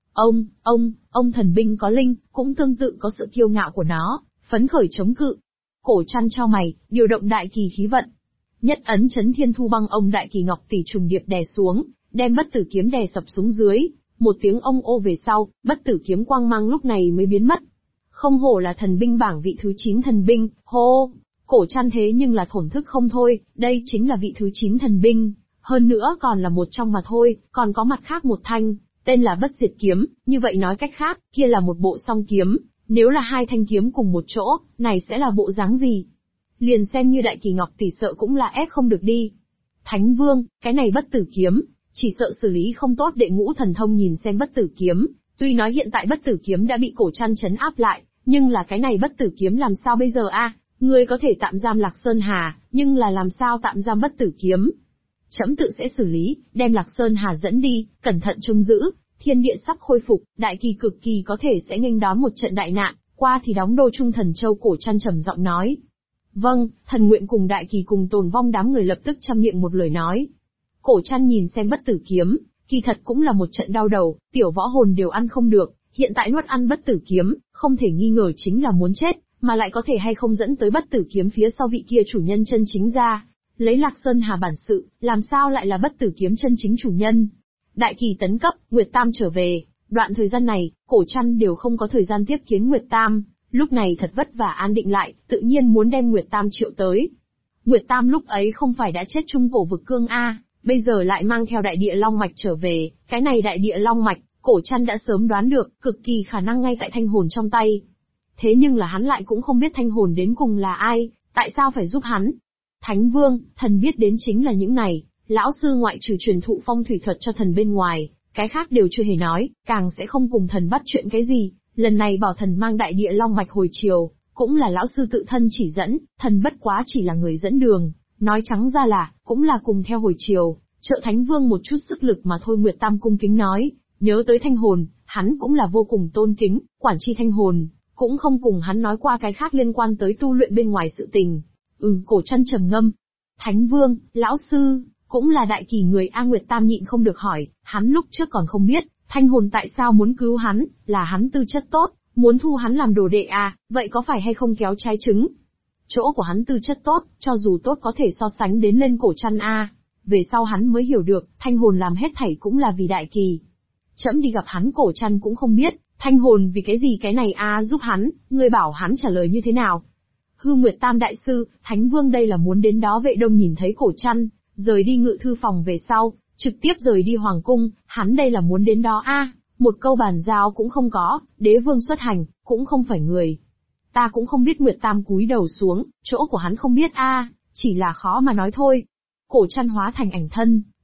Ông thần binh có linh, cũng tương tự có sự kiêu ngạo của nó, phấn khởi chống cự. Cổ Trăn chau mày, điều động đại kỳ khí vận. Nhất ấn chấn thiên thu băng, ông đại kỳ ngọc tỷ trùng điệp đè xuống, đem bất tử kiếm đè sập xuống dưới. Một tiếng ông ô về sau, bất tử kiếm quang mang lúc này mới biến mất. Không hổ là thần binh bảng vị thứ 9 thần binh, hô! Cổ Trăn thế nhưng là thổn thức không thôi, đây chính là vị thứ 9 thần binh, hơn nữa còn là một trong mà thôi, còn có mặt khác một thanh, tên là bất diệt kiếm, như vậy nói cách khác, kia là một bộ song kiếm, nếu là hai thanh kiếm cùng một chỗ, này sẽ là bộ dáng gì? Liền xem như đại kỳ ngọc tỷ sợ cũng là ép không được đi. Thánh Vương, cái này bất tử kiếm, chỉ sợ xử lý không tốt. Đệ Ngũ Thần Thông nhìn xem bất tử kiếm, tuy nói hiện tại bất tử kiếm đã bị Cổ Trăn trấn áp lại, nhưng là cái này bất tử kiếm làm sao bây giờ a? Ngươi có thể tạm giam Lạc Sơn Hà, nhưng là làm sao tạm giam bất tử kiếm? Trẫm tự sẽ xử lý, đem Lạc Sơn Hà dẫn đi, cẩn thận trông giữ, thiên địa sắp khôi phục, đại kỳ cực kỳ có thể sẽ nghênh đón một trận đại nạn, qua thì đóng đô Trung Thần Châu. Cổ Trăn trầm giọng nói. Vâng, thần nguyện cùng đại kỳ cùng tồn vong. Đám người lập tức chăm miệng một lời nói. Cổ Trăn nhìn xem bất tử kiếm, kỳ thật cũng là một trận đau đầu, tiểu võ hồn đều ăn không được, hiện tại nuốt ăn bất tử kiếm, không thể nghi ngờ chính là muốn chết, mà lại có thể hay không dẫn tới bất tử kiếm phía sau vị kia chủ nhân chân chính ra. Lấy Lạc Sơn Hà bản sự, làm sao lại là bất tử kiếm chân chính chủ nhân? Đại kỳ tấn cấp, Nguyệt Tam trở về, đoạn thời gian này, Cổ Trăn đều không có thời gian tiếp kiến Nguyệt Tam, lúc này thật vất vả an định lại, tự nhiên muốn đem Nguyệt Tam triệu tới. Nguyệt Tam lúc ấy không phải đã chết chung cổ vực cương a, bây giờ lại mang theo đại địa long mạch trở về, cái này đại địa long mạch, Cổ Trăn đã sớm đoán được, cực kỳ khả năng ngay tại thanh hồn trong tay. Thế nhưng là hắn lại cũng không biết thanh hồn đến cùng là ai, tại sao phải giúp hắn. Thánh Vương, thần biết đến chính là những này, lão sư ngoại trừ truyền thụ phong thủy thuật cho thần bên ngoài, cái khác đều chưa hề nói, càng sẽ không cùng thần bắt chuyện cái gì. Lần này bảo thần mang đại địa long mạch hồi triều, cũng là lão sư tự thân chỉ dẫn, thần bất quá chỉ là người dẫn đường, nói trắng ra là, cũng là cùng theo hồi triều, trợ Thánh Vương một chút sức lực mà thôi. Nguyệt Tam cung kính nói, nhớ tới thanh hồn, hắn cũng là vô cùng tôn kính, quản tri thanh hồn, cũng không cùng hắn nói qua cái khác liên quan tới tu luyện bên ngoài sự tình. Cổ Trăn trầm ngâm. Thánh Vương, lão sư, cũng là đại kỳ người A. Nguyệt Tam nhịn không được hỏi, hắn lúc trước còn không biết, thanh hồn tại sao muốn cứu hắn, là hắn tư chất tốt, muốn thu hắn làm đồ đệ à, vậy có phải hay không kéo trái trứng? Chỗ của hắn tư chất tốt, cho dù tốt có thể so sánh đến lên Cổ Trăn a. Về sau hắn mới hiểu được, thanh hồn làm hết thảy cũng là vì đại kỳ. Trẫm đi gặp hắn. Cổ Trăn cũng không biết, thanh hồn vì cái gì cái này a giúp hắn, ngươi bảo hắn trả lời như thế nào? Hư Nguyệt Tam đại sư, Thánh Vương đây là muốn đến đó. Vệ Đông nhìn thấy Cổ Trăn rời đi ngự thư phòng về sau, trực tiếp rời đi hoàng cung, hắn đây là muốn đến đó a, một câu bàn giao cũng không có, đế vương xuất hành, cũng không phải người. Ta cũng không biết. Nguyệt Tam cúi đầu xuống, chỗ của hắn không biết a, chỉ là khó mà nói thôi. Cổ Trăn hóa thành ảnh thân,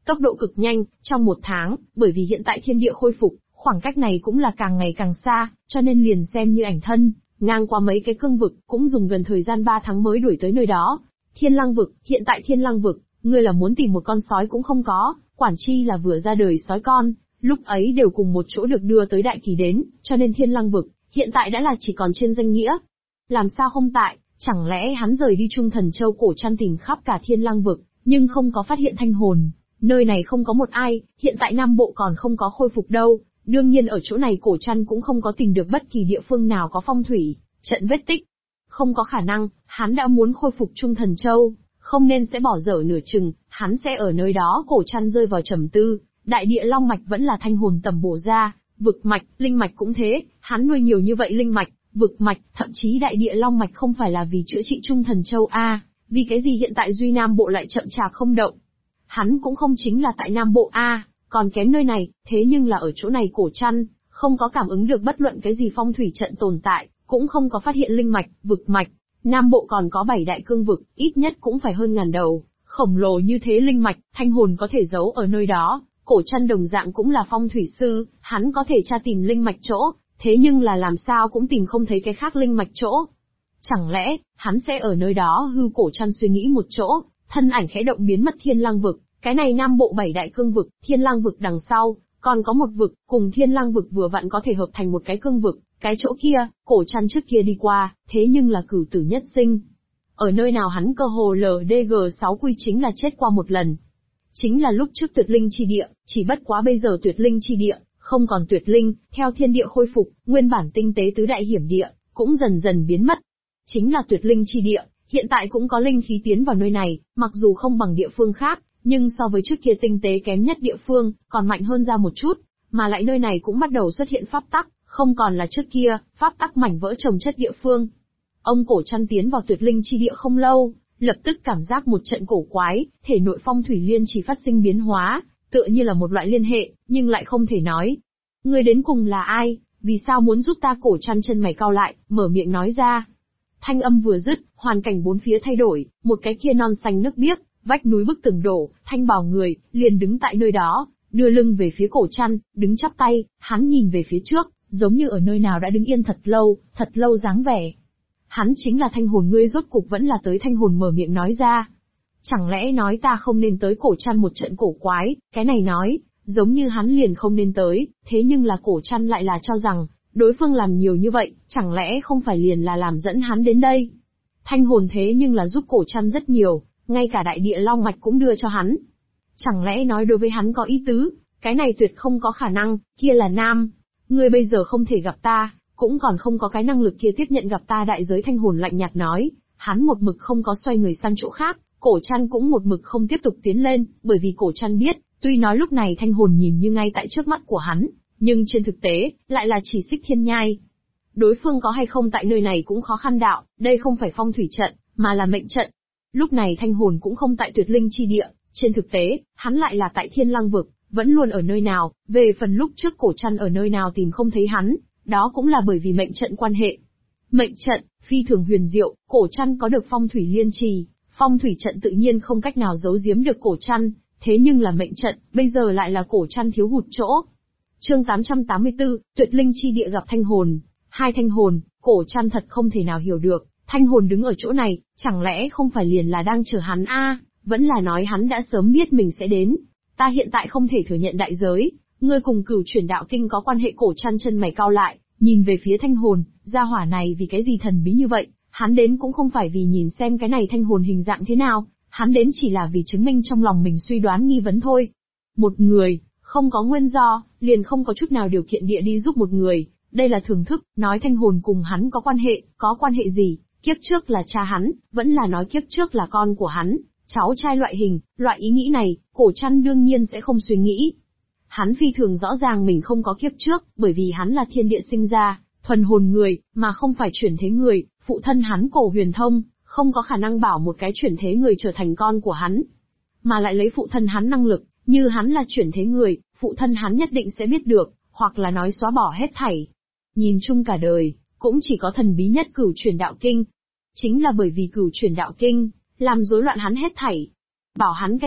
tốc độ cực nhanh, trong 1 tháng, bởi vì hiện tại thiên địa khôi phục, khoảng cách này cũng là càng ngày càng xa, cho nên liền xem như ảnh thân, ngang qua mấy cái cương vực, cũng dùng gần thời gian 3 tháng mới đuổi tới nơi đó. Thiên Lăng vực, hiện tại Thiên Lăng vực, ngươi là muốn tìm một con sói cũng không có, quản chi là vừa ra đời sói con, lúc ấy đều cùng một chỗ được đưa tới Đại Kỳ đến, cho nên Thiên Lăng vực, hiện tại đã là chỉ còn trên danh nghĩa. Làm sao không tại, chẳng lẽ hắn rời đi Trung Thần Châu cổ trăn tìm khắp cả Thiên Lăng vực, nhưng không có phát hiện thanh hồn. Nơi này không có một ai, hiện tại Nam Bộ còn không có khôi phục đâu, đương nhiên ở chỗ này cổ trăn cũng không có tìm được bất kỳ địa phương nào có phong thủy, trận vết tích. Không có khả năng, hắn đã muốn khôi phục Trung Thần Châu, không nên sẽ bỏ dở nửa chừng, hắn sẽ ở nơi đó. Cổ trăn rơi vào trầm tư, đại địa long mạch vẫn là thanh hồn tầm bổ ra, vực mạch, linh mạch cũng thế, hắn nuôi nhiều như vậy linh mạch, vực mạch, thậm chí đại địa long mạch không phải là vì chữa trị Trung Thần Châu a, vì cái gì hiện tại Duy Nam Bộ lại chậm chạp không động? Hắn cũng không chính là tại Nam Bộ a, còn kém nơi này, thế nhưng là ở chỗ này cổ trăn, không có cảm ứng được bất luận cái gì phong thủy trận tồn tại, cũng không có phát hiện linh mạch, vực mạch. Nam Bộ còn có 7 đại cương vực, ít nhất cũng phải hơn ngàn đầu, khổng lồ như thế linh mạch, thanh hồn có thể giấu ở nơi đó. Cổ trăn đồng dạng cũng là phong thủy sư, hắn có thể tra tìm linh mạch chỗ, thế nhưng là làm sao cũng tìm không thấy cái khác linh mạch chỗ. Chẳng lẽ, hắn sẽ ở nơi đó hư? Cổ trăn suy nghĩ một chỗ, thân ảnh khẽ động biến mất Thiên Lăng vực, cái này Nam Bộ 7 đại cương vực, Thiên Lăng vực đằng sau, còn có một vực, cùng Thiên Lăng vực vừa vặn có thể hợp thành một cái cương vực, cái chỗ kia, cổ trăn trước kia đi qua, thế nhưng là cửu tử nhất sinh. Ở nơi nào hắn cơ hồ LDG6 quy chính là chết qua một lần. Chính là lúc trước tuyệt linh chi địa, chỉ bất quá bây giờ tuyệt linh chi địa, không còn tuyệt linh, theo thiên địa khôi phục, nguyên bản tinh tế tứ đại hiểm địa, cũng dần dần biến mất. Chính là tuyệt linh chi địa, hiện tại cũng có linh khí tiến vào nơi này, mặc dù không bằng địa phương khác, nhưng so với trước kia tinh tế kém nhất địa phương, còn mạnh hơn ra một chút, mà lại nơi này cũng bắt đầu xuất hiện pháp tắc, không còn là trước kia, pháp tắc mảnh vỡ chồng chất địa phương. Ông cổ trăn tiến vào tuyệt linh chi địa không lâu, lập tức cảm giác một trận cổ quái, thể nội phong thủy liên chỉ phát sinh biến hóa, tựa như là một loại liên hệ, nhưng lại không thể nói. Người đến cùng là ai, vì sao muốn giúp ta? Cổ trăn chân mày cau lại, mở miệng nói ra. Thanh âm vừa dứt, hoàn cảnh bốn phía thay đổi, một cái kia non xanh nước biếc, vách núi bức tường đổ, thanh bào người, liền đứng tại nơi đó, đưa lưng về phía cổ trăn, đứng chắp tay, hắn nhìn về phía trước, giống như ở nơi nào đã đứng yên thật lâu dáng vẻ. Hắn chính là thanh hồn. Ngươi rốt cục vẫn là tới. Thanh hồn mở miệng nói ra. Chẳng lẽ nói ta không nên tới? Cổ trăn một trận cổ quái, cái này nói, giống như hắn liền không nên tới, thế nhưng là cổ trăn lại là cho rằng, đối phương làm nhiều như vậy, chẳng lẽ không phải liền là làm dẫn hắn đến đây? Thanh hồn thế nhưng là giúp cổ trăn rất nhiều, ngay cả đại địa long mạch cũng đưa cho hắn. Chẳng lẽ nói đối với hắn có ý tứ, cái này tuyệt không có khả năng, kia là nam. Ngươi bây giờ không thể gặp ta, cũng còn không có cái năng lực kia tiếp nhận gặp ta. Đại giới thanh hồn lạnh nhạt nói, hắn một mực không có xoay người sang chỗ khác, cổ trăn cũng một mực không tiếp tục tiến lên, bởi vì cổ trăn biết, tuy nói lúc này thanh hồn nhìn như ngay tại trước mắt của hắn, nhưng trên thực tế, lại là chỉ xích thiên nhai. Đối phương có hay không tại nơi này cũng khó khăn đạo, đây không phải phong thủy trận, mà là mệnh trận. Lúc này thanh hồn cũng không tại tuyệt linh chi địa, trên thực tế, hắn lại là tại Thiên Lăng vực, vẫn luôn ở nơi nào. Về phần lúc trước cổ trăn ở nơi nào tìm không thấy hắn, đó cũng là bởi vì mệnh trận quan hệ. Mệnh trận, phi thường huyền diệu, cổ trăn có được phong thủy liên trì, phong thủy trận tự nhiên không cách nào giấu giếm được cổ trăn, thế nhưng là mệnh trận, bây giờ lại là cổ trăn thiếu hụt chỗ. Chương 884, tuyệt linh chi địa gặp thanh hồn. Hai thanh hồn, cổ trăn thật không thể nào hiểu được, thanh hồn đứng ở chỗ này, chẳng lẽ không phải liền là đang chờ hắn a? Vẫn là nói hắn đã sớm biết mình sẽ đến. Ta hiện tại không thể thừa nhận đại giới, ngươi cùng Cửu Chuyển Đạo Kinh có quan hệ. Cổ trăn chân mày cau lại, nhìn về phía thanh hồn, gia hỏa này vì cái gì thần bí như vậy, hắn đến cũng không phải vì nhìn xem cái này thanh hồn hình dạng thế nào, hắn đến chỉ là vì chứng minh trong lòng mình suy đoán nghi vấn thôi. Một người, không có nguyên do, liền không có chút nào điều kiện địa đi giúp một người, đây là thưởng thức. Nói thanh hồn cùng hắn có quan hệ gì? Kiếp trước là cha hắn, vẫn là nói kiếp trước là con của hắn, cháu trai loại hình, loại ý nghĩ này, cổ trăn đương nhiên sẽ không suy nghĩ. Hắn phi thường rõ ràng mình không có kiếp trước, bởi vì hắn là thiên địa sinh ra, thuần hồn người, mà không phải chuyển thế người. Phụ thân hắn Cổ Huyền Thông, không có khả năng bảo một cái chuyển thế người trở thành con của hắn, mà lại lấy phụ thân hắn năng lực, như hắn là chuyển thế người, phụ thân hắn nhất định sẽ biết được, hoặc là nói xóa bỏ hết thảy. Nhìn chung cả đời, cũng chỉ có thần bí nhất Cửu Chuyển Đạo Kinh. Chính là bởi vì Cửu Chuyển Đạo Kinh, làm rối loạn hắn hết thảy. Bảo hắn cái này,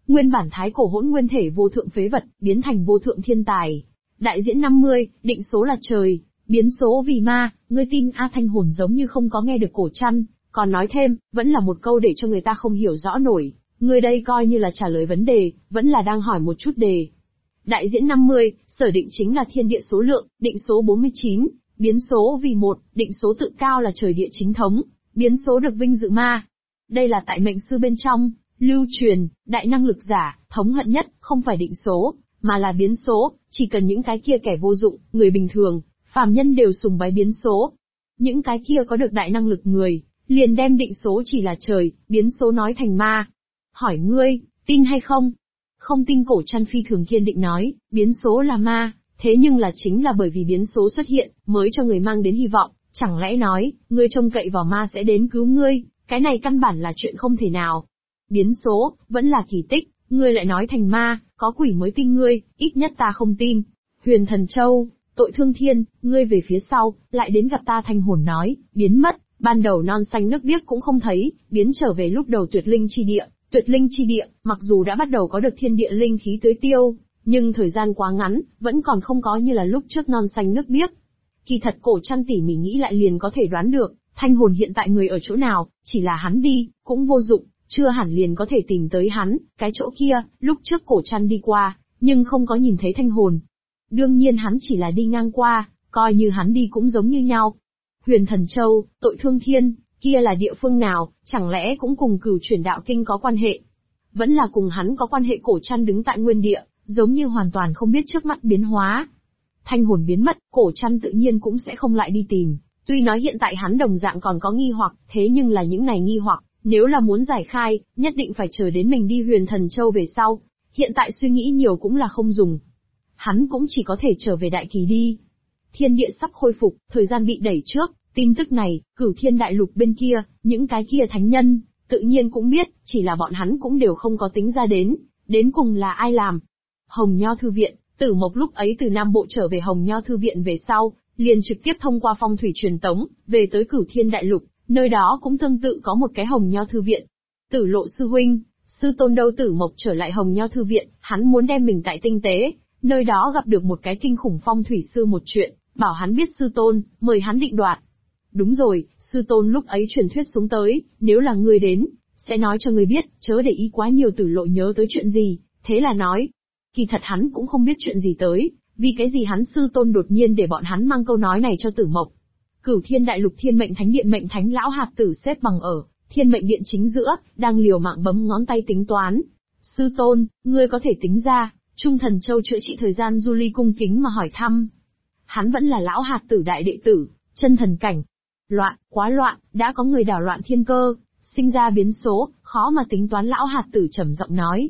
Nguyên bản thái cổ hỗn nguyên thể vô thượng phế vật, biến thành vô thượng thiên tài. Đại diễn 50, định số là trời, biến số vì ma, ngươi tin A Thanh hồn giống như không có nghe được cổ trăn, còn nói thêm, vẫn là một câu để cho người ta không hiểu rõ nổi. Ngươi đây coi như là trả lời vấn đề, vẫn là đang hỏi một chút đề. Đại diễn 50, sở định chính là thiên địa số lượng, định số 49, biến số vì một, định số tự cao là trời địa chính thống, biến số được vinh dự ma. Đây là tại mệnh sư bên trong, lưu truyền, đại năng lực giả, thống hận nhất, không phải định số, mà là biến số, chỉ cần những cái kia kẻ vô dụng, người bình thường, phàm nhân đều sùng bái biến số. Những cái kia có được đại năng lực người, liền đem định số chỉ là trời, biến số nói thành ma. Hỏi ngươi, tin hay không? Không tin cổ trăn phi thường kiên định nói, biến số là ma, thế nhưng là chính là bởi vì biến số xuất hiện, mới cho người mang đến hy vọng, chẳng lẽ nói, ngươi trông cậy vào ma sẽ đến cứu ngươi, cái này căn bản là chuyện không thể nào. Biến số, vẫn là kỳ tích, ngươi lại nói thành ma, có quỷ mới tin ngươi, ít nhất ta không tin. Huyền Thần Châu, tội thương thiên, ngươi về phía sau, lại đến gặp ta Thanh hồn nói, biến mất, ban đầu non xanh nước biếc cũng không thấy, biến trở về lúc đầu tuyệt linh chi địa. Tuyệt linh chi địa, mặc dù đã bắt đầu có được thiên địa linh khí tưới tiêu, nhưng thời gian quá ngắn, vẫn còn không có như là lúc trước non xanh nước biếc. Kỳ thật cổ trăn tỉ mỉ nghĩ lại liền có thể đoán được, Thanh hồn hiện tại người ở chỗ nào, chỉ là hắn đi, cũng vô dụng, chưa hẳn liền có thể tìm tới hắn, cái chỗ kia, lúc trước cổ trăn đi qua, nhưng không có nhìn thấy Thanh hồn. Đương nhiên hắn chỉ là đi ngang qua, coi như hắn đi cũng giống như nhau. Huyền Thần Châu, tội thương thiên, kia là địa phương nào, chẳng lẽ cũng cùng Cửu Chuyển Đạo Kinh có quan hệ? Vẫn là cùng hắn có quan hệ cổ trăn đứng tại nguyên địa, giống như hoàn toàn không biết trước mắt biến hóa. Thanh hồn biến mất, cổ trăn tự nhiên cũng sẽ không lại đi tìm. Tuy nói hiện tại hắn đồng dạng còn có nghi hoặc, thế nhưng là những này nghi hoặc, nếu là muốn giải khai, nhất định phải chờ đến mình đi Huyền Thần Châu về sau. Hiện tại suy nghĩ nhiều cũng là không dùng. Hắn cũng chỉ có thể trở về Đại Kỳ đi. Thiên địa sắp khôi phục, thời gian bị đẩy trước. Tin tức này, Cửu Thiên Đại Lục bên kia, những cái kia thánh nhân, tự nhiên cũng biết, chỉ là bọn hắn cũng đều không có tính ra đến cùng là ai làm. Hồng Nho Thư Viện, Tử Mộc lúc ấy từ Nam Bộ trở về Hồng Nho Thư Viện về sau, liền trực tiếp thông qua phong thủy truyền tống, về tới Cửu Thiên Đại Lục, nơi đó cũng tương tự có một cái Hồng Nho Thư Viện. Tử Lộ sư huynh, sư tôn đâu Tử Mộc trở lại Hồng Nho Thư Viện, hắn muốn đem mình tại tinh tế, nơi đó gặp được một cái kinh khủng phong thủy sư một chuyện, bảo hắn biết sư tôn, mời hắn định đoạt. Đúng rồi, sư tôn lúc ấy truyền thuyết xuống tới, nếu là ngươi đến, sẽ nói cho ngươi biết, chớ để ý quá nhiều. Tử Lộ nhớ tới chuyện gì, thế là nói. Kỳ thật hắn cũng không biết chuyện gì tới, vì cái gì hắn sư tôn đột nhiên để bọn hắn mang câu nói này cho Tử Mộc. Cửu Thiên Đại Lục Thiên Mệnh Thánh Điện mệnh thánh lão hạt tử xếp bằng ở Thiên Mệnh Điện chính giữa, đang liều mạng bấm ngón tay tính toán. Sư tôn, ngươi có thể tính ra, Trung Thần Châu chữa trị thời gian. Du Ly cung kính mà hỏi thăm. Hắn vẫn là lão hạt tử đại đệ tử, chân thần cảnh. Loạn, quá loạn, đã có người đảo loạn thiên cơ, sinh ra biến số, khó mà tính toán. Lão hạt tử trầm giọng nói.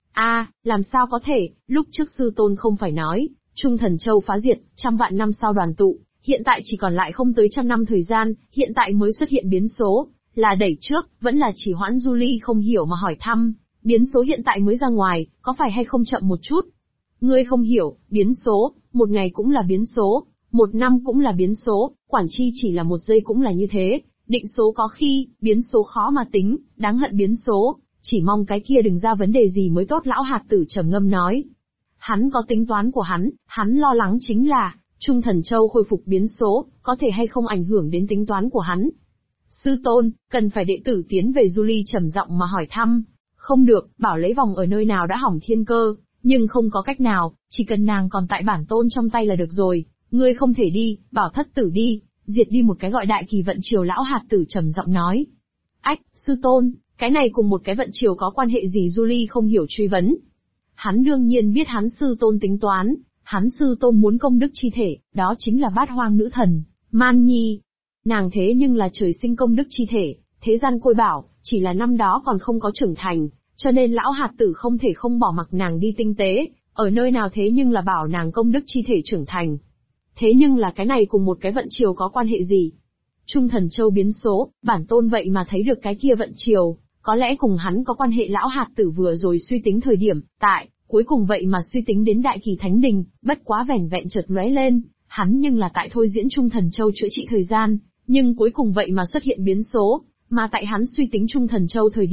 Làm sao có thể, lúc trước sư tôn không phải nói, Trung Thần Châu phá diệt, 100 vạn năm sau đoàn tụ, hiện tại chỉ còn lại không tới 100 năm thời gian, hiện tại mới xuất hiện biến số, là đẩy trước, vẫn là chỉ hoãn. Du Ly không hiểu mà hỏi thăm, biến số hiện tại mới ra ngoài, có phải hay không chậm một chút? Ngươi không hiểu, biến số, một ngày cũng là biến số, một năm cũng là biến số, quản chi chỉ là một giây cũng là như thế, định số có khi, biến số khó mà tính, đáng hận biến số, chỉ mong cái kia đừng ra vấn đề gì mới tốt. Lão hạt tử trầm ngâm nói. Hắn có tính toán của hắn lo lắng chính là, Trung Thần Châu khôi phục biến số, có thể hay không ảnh hưởng đến tính toán của hắn. Sư tôn, cần phải đệ tử tiến về. Du Ly trầm giọng mà hỏi thăm. Không được, bảo lấy vòng ở nơi nào đã hỏng thiên cơ, nhưng không có cách nào, chỉ cần nàng còn tại bản tôn trong tay là được rồi. Ngươi không thể đi, bảo thất tử đi, diệt đi một cái gọi Đại Kỳ vận triều. Lão hạt tử trầm giọng nói. Ách, sư tôn, cái này cùng một cái vận triều có quan hệ gì? Du Ly không hiểu truy vấn. Hắn đương nhiên biết hắn sư tôn tính toán, hắn sư tôn muốn công đức chi thể, đó chính là Bát Hoang nữ thần, Man Nhi. Nàng thế nhưng là trời sinh công đức chi thể, thế gian côi bảo, chỉ là năm đó còn không có trưởng thành, cho nên lão hạt tử không thể không bỏ mặc nàng đi tinh tế, ở nơi nào thế nhưng là bảo nàng công đức chi thể trưởng thành. Thế nhưng là cái này cùng một cái vận triều có quan hệ gì? Trung Thần Châu biến số, bản tôn vậy mà thấy được cái kia vận triều, có lẽ cùng hắn có quan hệ. Lão hạt tử vừa rồi suy tính thời điểm, cuối cùng vậy mà suy tính đến Đại Kỳ Thánh Đình, bất quá vẻn vẹn chợt lóe lên, hắn nhưng là tại thôi diễn Trung Thần Châu chữa trị thời gian, nhưng cuối cùng vậy mà xuất hiện biến số, mà tại hắn suy tính Trung Thần Châu thời điểm,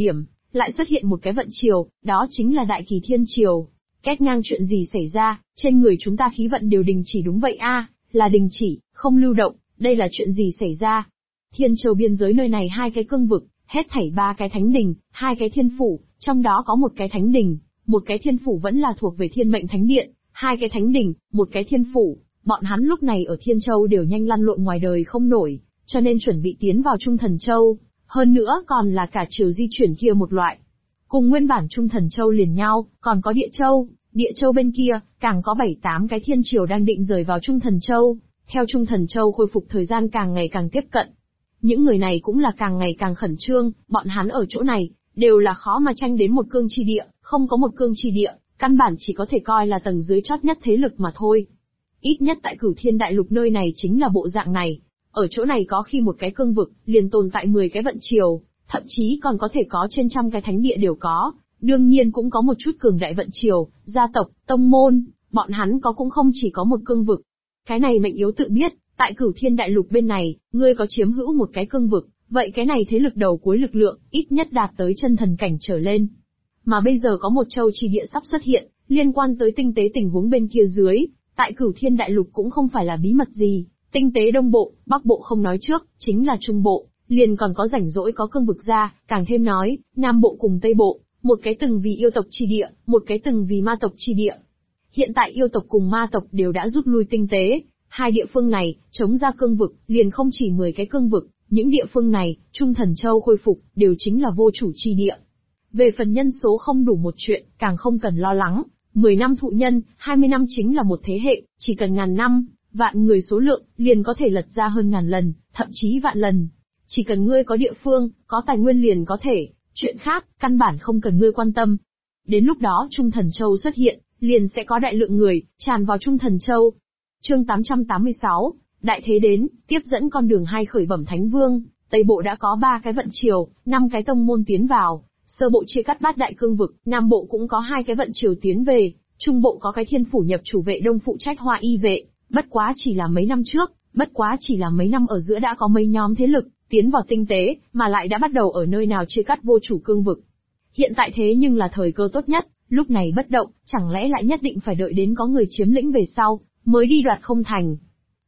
lại xuất hiện một cái vận chiều, đó chính là Đại Kỳ Thiên Triều. Két ngang chuyện gì xảy ra, trên người chúng ta khí vận đều đình chỉ đúng vậy a, là đình chỉ, không lưu động, đây là chuyện gì xảy ra? Thiên Châu biên giới nơi này hai cái cương vực, hết thảy ba cái thánh đình, hai cái thiên phủ, trong đó có một cái thánh đình, một cái thiên phủ vẫn là thuộc về Thiên Mệnh Thánh Điện, hai cái thánh đình, một cái thiên phủ, bọn hắn lúc này ở Thiên Châu đều nhanh lăn lộn ngoài đời không nổi, cho nên chuẩn bị tiến vào Trung Thần Châu, hơn nữa còn là cả chiều di chuyển kia một loại. Cùng nguyên bản Trung Thần Châu liền nhau, còn có Địa Châu bên kia, càng có 7-8 cái thiên triều đang định rời vào Trung Thần Châu, theo Trung Thần Châu khôi phục thời gian càng ngày càng tiếp cận. Những người này cũng là càng ngày càng khẩn trương, bọn hắn ở chỗ này, đều là khó mà tranh đến một cương chi địa, không có một cương chi địa, căn bản chỉ có thể coi là tầng dưới chót nhất thế lực mà thôi. Ít nhất tại Cửu Thiên Đại Lục nơi này chính là bộ dạng này. Ở chỗ này có khi một cái cương vực, liền tồn tại 10 cái vận triều, thậm chí còn có thể có trên trăm cái thánh địa đều có, đương nhiên cũng có một chút cường đại vận triều, gia tộc, tông môn, bọn hắn có cũng không chỉ có một cương vực. Cái này Mệnh Yếu tự biết, tại Cửu Thiên Đại Lục bên này, ngươi có chiếm hữu một cái cương vực, vậy cái này thế lực đầu cuối lực lượng, ít nhất đạt tới chân thần cảnh trở lên. Mà bây giờ có một châu chi địa sắp xuất hiện, liên quan tới tinh tế tình huống bên kia dưới, tại Cửu Thiên Đại Lục cũng không phải là bí mật gì, tinh tế Đông Bộ, Bắc Bộ không nói trước, chính là Trung Bộ, liền còn có rảnh rỗi có cương vực ra, càng thêm nói, Nam Bộ cùng Tây Bộ, một cái từng vì yêu tộc chi địa, một cái từng vì ma tộc chi địa. Hiện tại yêu tộc cùng ma tộc đều đã rút lui tinh tế, hai địa phương này, chống ra cương vực, liền không chỉ 10 cái cương vực, những địa phương này, Trung Thần Châu khôi phục, đều chính là vô chủ chi địa. Về phần nhân số không đủ một chuyện, càng không cần lo lắng, 10 năm thụ nhân, 20 năm chính là một thế hệ, chỉ cần ngàn năm, vạn người số lượng, liền có thể lật ra hơn ngàn lần, thậm chí vạn lần. Chỉ cần ngươi có địa phương, có tài nguyên liền có thể, chuyện khác, căn bản không cần ngươi quan tâm. Đến lúc đó Trung Thần Châu xuất hiện, liền sẽ có đại lượng người, tràn vào Trung Thần Châu. Chương 886, Đại Thế đến, tiếp dẫn con đường hai khởi bẩm Thánh Vương, Tây Bộ đã có 3 cái vận triều, 5 cái tông môn tiến vào, sơ bộ chia cắt bát đại cương vực, Nam Bộ cũng có 2 cái vận triều tiến về, Trung Bộ có cái thiên phủ nhập chủ vệ đông phụ trách Hoa Y vệ, bất quá chỉ là mấy năm ở giữa đã có mấy nhóm thế lực, tiến vào tinh tế, mà lại đã bắt đầu ở nơi nào chia cắt vô chủ cương vực. Hiện tại thế nhưng là thời cơ tốt nhất, lúc này bất động, chẳng lẽ lại nhất định phải đợi đến có người chiếm lĩnh về sau, mới đi đoạt không thành.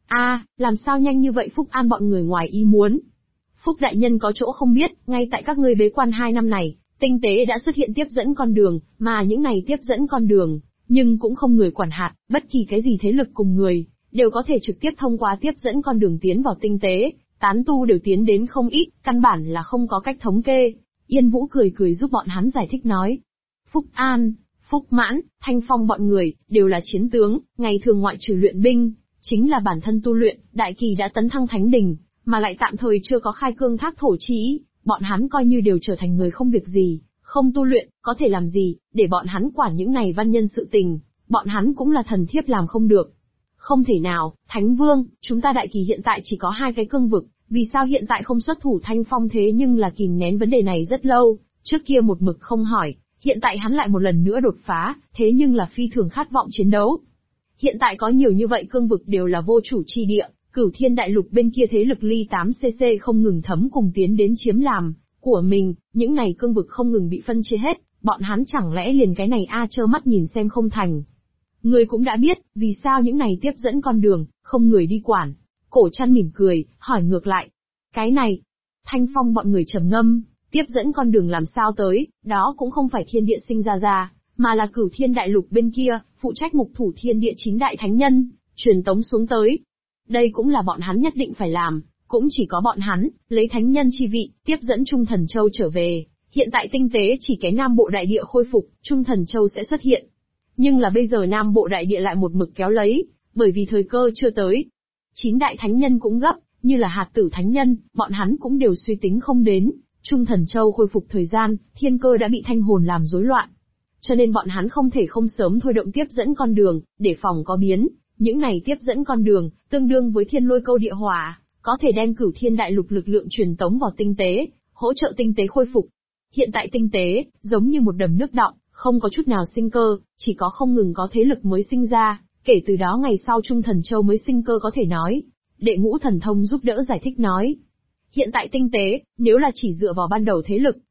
Làm sao nhanh như vậy Phúc An bọn người ngoài ý muốn. Phúc đại nhân có chỗ không biết, ngay tại các ngươi bế quan 2 năm này, tinh tế đã xuất hiện tiếp dẫn con đường, mà những này tiếp dẫn con đường, nhưng cũng không người quản hạt, bất kỳ cái gì thế lực cùng người, đều có thể trực tiếp thông qua tiếp dẫn con đường tiến vào tinh tế, tán tu đều tiến đến không ít, căn bản là không có cách thống kê. Yên Vũ cười cười giúp bọn hắn giải thích nói. Phúc An, Phúc Mãn, Thanh Phong bọn người, đều là chiến tướng, ngày thường ngoại trừ luyện binh, chính là bản thân tu luyện, Đại Kỳ đã tấn thăng thánh đình, mà lại tạm thời chưa có khai cương thác thổ chi ý, bọn hắn coi như đều trở thành người không việc gì, không tu luyện, có thể làm gì, để bọn hắn quản những này văn nhân sự tình, bọn hắn cũng là thần thiếp làm không được. Không thể nào, Thánh Vương, chúng ta Đại Kỳ hiện tại chỉ có 2 cái cương vực, vì sao hiện tại không xuất thủ? Thanh Phong thế nhưng là kìm nén vấn đề này rất lâu, trước kia một mực không hỏi, hiện tại hắn lại một lần nữa đột phá, thế nhưng là phi thường khát vọng chiến đấu. Hiện tại có nhiều như vậy cương vực đều là vô chủ chi địa, Cửu Thiên Đại Lục bên kia thế lực ly 8cc không ngừng thấm cùng tiến đến chiếm làm của mình, những này cương vực không ngừng bị phân chia hết, bọn hắn chẳng lẽ liền cái này trơ mắt nhìn xem không thành. Người cũng đã biết, vì sao những này tiếp dẫn con đường, không người đi quản. Cổ Trăn mỉm cười, hỏi ngược lại. Cái này, Thanh Phong bọn người trầm ngâm, tiếp dẫn con đường làm sao tới, đó cũng không phải thiên địa sinh ra, mà là Cửu Thiên Đại Lục bên kia, phụ trách mục thủ thiên địa 9 đại thánh nhân, truyền tống xuống tới. Đây cũng là bọn hắn nhất định phải làm, cũng chỉ có bọn hắn, lấy thánh nhân chi vị, tiếp dẫn Trung Thần Châu trở về. Hiện tại tinh tế chỉ cái Nam Bộ Đại Địa khôi phục, Trung Thần Châu sẽ xuất hiện. Nhưng là bây giờ Nam Bộ Đại Địa lại một mực kéo lấy, bởi vì thời cơ chưa tới. 9 đại thánh nhân cũng gấp, như là hạt tử thánh nhân, bọn hắn cũng đều suy tính không đến. Trung Thần Châu khôi phục thời gian, thiên cơ đã bị thanh hồn làm rối loạn. Cho nên bọn hắn không thể không sớm thôi động tiếp dẫn con đường, để phòng có biến. Những này tiếp dẫn con đường, tương đương với thiên lôi câu địa hỏa, có thể đem Cửu Thiên Đại Lục lực lượng truyền tống vào tinh tế, hỗ trợ tinh tế khôi phục. Hiện tại tinh tế, giống như một đầm nước đọng, không có chút nào sinh cơ, chỉ có không ngừng có thế lực mới sinh ra, kể từ đó ngày sau Trung Thần Châu mới sinh cơ có thể nói. Đệ Ngũ Thần Thông giúp đỡ giải thích nói. Hiện tại tinh tế, nếu là chỉ dựa vào ban đầu thế lực,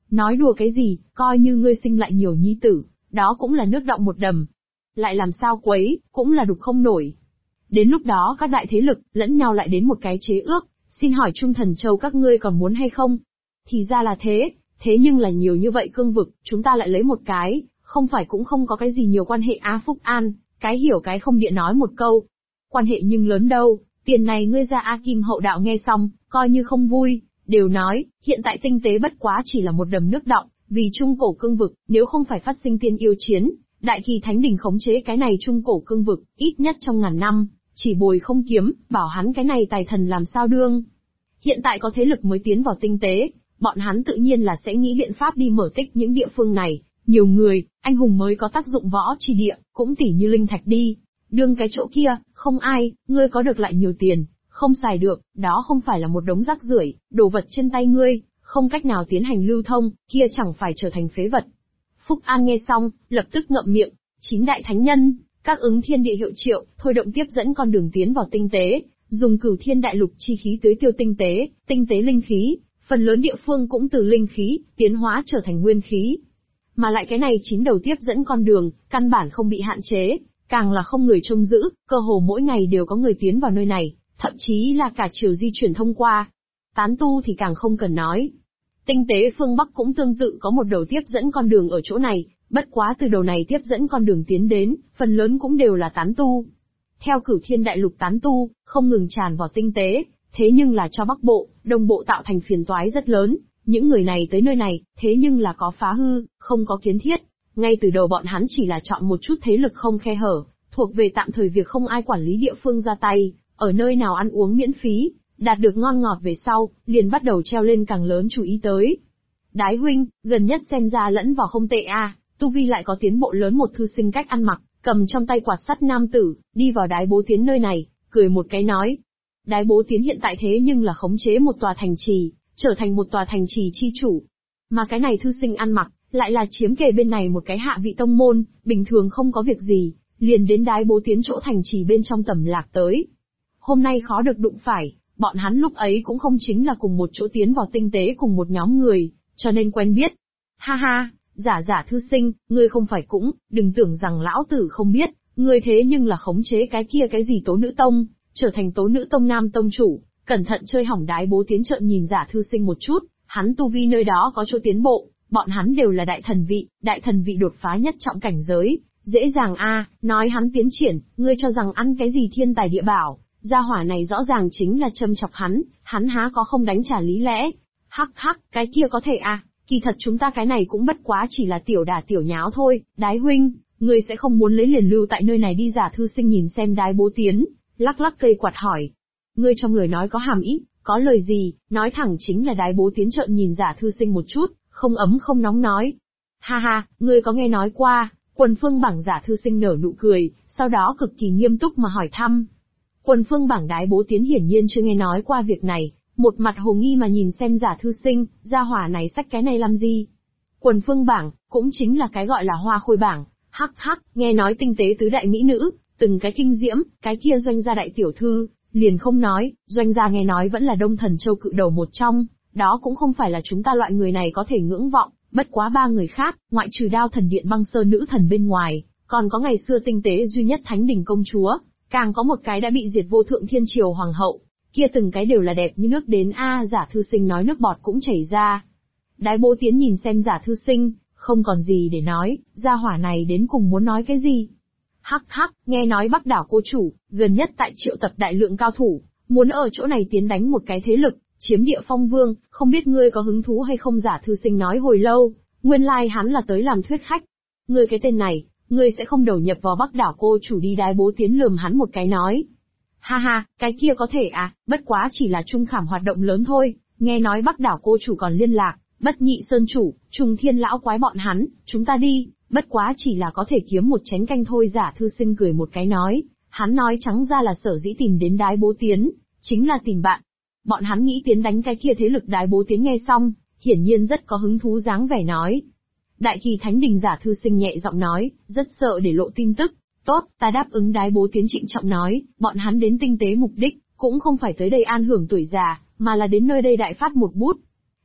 Nói đùa cái gì, coi như ngươi sinh lại nhiều nhi tử, đó cũng là nước động một đầm. Lại làm sao quấy, cũng là đục không nổi. Đến lúc đó các đại thế lực, lẫn nhau lại đến một cái chế ước, xin hỏi Trung Thần Châu các ngươi còn muốn hay không? Thì ra là thế nhưng là nhiều như vậy cương vực, chúng ta lại lấy một cái, không phải cũng không có cái gì nhiều quan hệ á. Phúc An, cái hiểu cái không địa nói một câu. Quan hệ nhưng lớn đâu, tiền này ngươi ra A Kim hậu đạo nghe xong, coi như không vui, đều nói, hiện tại tinh tế bất quá chỉ là một đầm nước đọng, vì trung cổ cương vực, nếu không phải phát sinh tiên yêu chiến, Đại Kỳ Thánh Đình khống chế cái này trung cổ cương vực, ít nhất trong ngàn năm, chỉ bồi không kiếm, bảo hắn cái này tài thần làm sao đương. Hiện tại có thế lực mới tiến vào tinh tế, bọn hắn tự nhiên là sẽ nghĩ biện pháp đi mở tích những địa phương này, nhiều người, anh hùng mới có tác dụng võ chi địa, cũng tỉ như linh thạch đi. Đương cái chỗ kia, không ai, ngươi có được lại nhiều tiền, không xài được, đó không phải là một đống rác rưởi, đồ vật trên tay ngươi, không cách nào tiến hành lưu thông, kia chẳng phải trở thành phế vật. Phúc An nghe xong, lập tức ngậm miệng, 9 đại thánh nhân, các ứng thiên địa hiệu triệu, thôi động tiếp dẫn con đường tiến vào tinh tế, dùng Cửu Thiên Đại Lục chi khí tưới tiêu tinh tế linh khí, phần lớn địa phương cũng từ linh khí, tiến hóa trở thành nguyên khí. Mà lại cái này 9 đầu tiếp dẫn con đường, căn bản không bị hạn chế, càng là không người trông giữ, cơ hồ mỗi ngày đều có người tiến vào nơi này, thậm chí là cả chiều di chuyển thông qua. Tán tu thì càng không cần nói. Tinh tế phương Bắc cũng tương tự có một đầu tiếp dẫn con đường ở chỗ này, bất quá từ đầu này tiếp dẫn con đường tiến đến, phần lớn cũng đều là tán tu. Theo Cửu Thiên Đại Lục tán tu, không ngừng tràn vào tinh tế, thế nhưng là cho Bắc Bộ, Đông Bộ tạo thành phiền toái rất lớn. Những người này tới nơi này, thế nhưng là có phá hư, không có kiến thiết. Ngay từ đầu bọn hắn chỉ là chọn một chút thế lực không khe hở, thuộc về tạm thời việc không ai quản lý địa phương ra tay, ở nơi nào ăn uống miễn phí, đạt được ngon ngọt về sau, liền bắt đầu treo lên càng lớn chú ý tới. Đái huynh, gần nhất xem ra lẫn vào không tệ a, tu vi lại có tiến bộ lớn. Một thư sinh cách ăn mặc, cầm trong tay quạt sắt nam tử, đi vào Đái Bố Tiến nơi này, cười một cái nói. Đái Bố Tiến hiện tại thế nhưng là khống chế một tòa thành trì, trở thành một tòa thành trì chi chủ. Mà cái này thư sinh ăn mặc, lại là chiếm kề bên này một cái hạ vị tông môn, bình thường không có việc gì, liền đến Đái Bố Tiến chỗ thành trì bên trong tầm lạc tới. Hôm nay khó được đụng phải, bọn hắn lúc ấy cũng không chính là cùng một chỗ tiến vào tinh tế cùng một nhóm người, cho nên quen biết. Ha ha, giả thư sinh, ngươi không phải cũng, đừng tưởng rằng lão tử không biết, ngươi thế nhưng là khống chế cái kia cái gì Tố Nữ Tông, trở thành Tố Nữ Tông nam tông chủ, cẩn thận chơi hỏng. Đái Bố Tiến trợn nhìn giả thư sinh một chút, hắn tu vi nơi đó có chỗ tiến bộ, bọn hắn đều là đại thần vị đột phá nhất trọng cảnh giới, dễ dàng nói hắn tiến triển, ngươi cho rằng ăn cái gì thiên tài địa bảo, gia hỏa này rõ ràng chính là châm chọc hắn há có không đánh trả lý lẽ. Hắc hắc, cái kia có thể kỳ thật chúng ta cái này cũng bất quá chỉ là tiểu đả tiểu nháo thôi. Đái huynh, ngươi sẽ không muốn lấy liền lưu tại nơi này đi? Giả thư sinh nhìn xem Đái Bố Tiến, lắc lắc cây quạt hỏi. Ngươi trong lời nói có hàm ý, có lời gì, nói thẳng chính là. Đái Bố Tiến trợn nhìn giả thư sinh một chút, không ấm không nóng nói. Ha ha, ngươi có nghe nói qua, Quần Phương Bảng? Giả thư sinh nở nụ cười, sau đó cực kỳ nghiêm túc mà hỏi thăm. Quần Phương Bảng? Đái Bố Tiến hiển nhiên chưa nghe nói qua việc này, một mặt hồ nghi mà nhìn xem giả thư sinh, gia hỏa này xách cái này làm gì? Quần Phương Bảng, cũng chính là cái gọi là Hoa Khôi Bảng. Hắc hắc, nghe nói tinh tế tứ đại mỹ nữ, từng cái kinh diễm, cái kia Doanh gia đại tiểu thư, liền không nói, Doanh gia nghe nói vẫn là Đông Thần Châu cự đầu một trong, đó cũng không phải là chúng ta loại người này có thể ngưỡng vọng, bất quá 3 người khác, ngoại trừ Đao Thần Điện Băng Sơn nữ thần bên ngoài, còn có ngày xưa tinh tế duy nhất Thánh Đình công chúa, càng có một cái đã bị diệt Vô Thượng Thiên Triều hoàng hậu, kia từng cái đều là đẹp như nước đến giả thư sinh nói nước bọt cũng chảy ra. Đái Bố Tiến nhìn xem giả thư sinh, không còn gì để nói, gia hỏa này đến cùng muốn nói cái gì. Hắc hắc, nghe nói Bắc đảo cô chủ, gần nhất tại triệu tập đại lượng cao thủ, muốn ở chỗ này tiến đánh một cái thế lực, chiếm địa phong vương, không biết ngươi có hứng thú hay không? Giả thư sinh nói hồi lâu, nguyên lai hắn là tới làm thuyết khách. Ngươi cái tên này, ngươi sẽ không đầu nhập vào Bắc đảo cô chủ đi? Đái Bố Tiến lườm hắn một cái nói. Ha ha, cái kia có thể bất quá chỉ là trung khảm hoạt động lớn thôi, nghe nói Bắc đảo cô chủ còn liên lạc, Bất Nhị Sơn chủ, Trùng Thiên lão quái bọn hắn, chúng ta đi, bất quá chỉ là có thể kiếm một chén canh thôi. Giả thư sinh cười một cái nói, hắn nói trắng ra là sở dĩ tìm đến Đái Bố Tiến, chính là tìm bạn. Bọn hắn nghĩ tiến đánh cái kia thế lực. Đái Bố Tiến nghe xong, hiển nhiên rất có hứng thú dáng vẻ nói. Đại Kỳ Thánh Đình? Giả thư sinh nhẹ giọng nói, rất sợ để lộ tin tức. Tốt, ta đáp ứng. Đái Bố Tiến trịnh trọng nói, bọn hắn đến tinh tế mục đích, cũng không phải tới đây an hưởng tuổi già, mà là đến nơi đây đại phát một bút.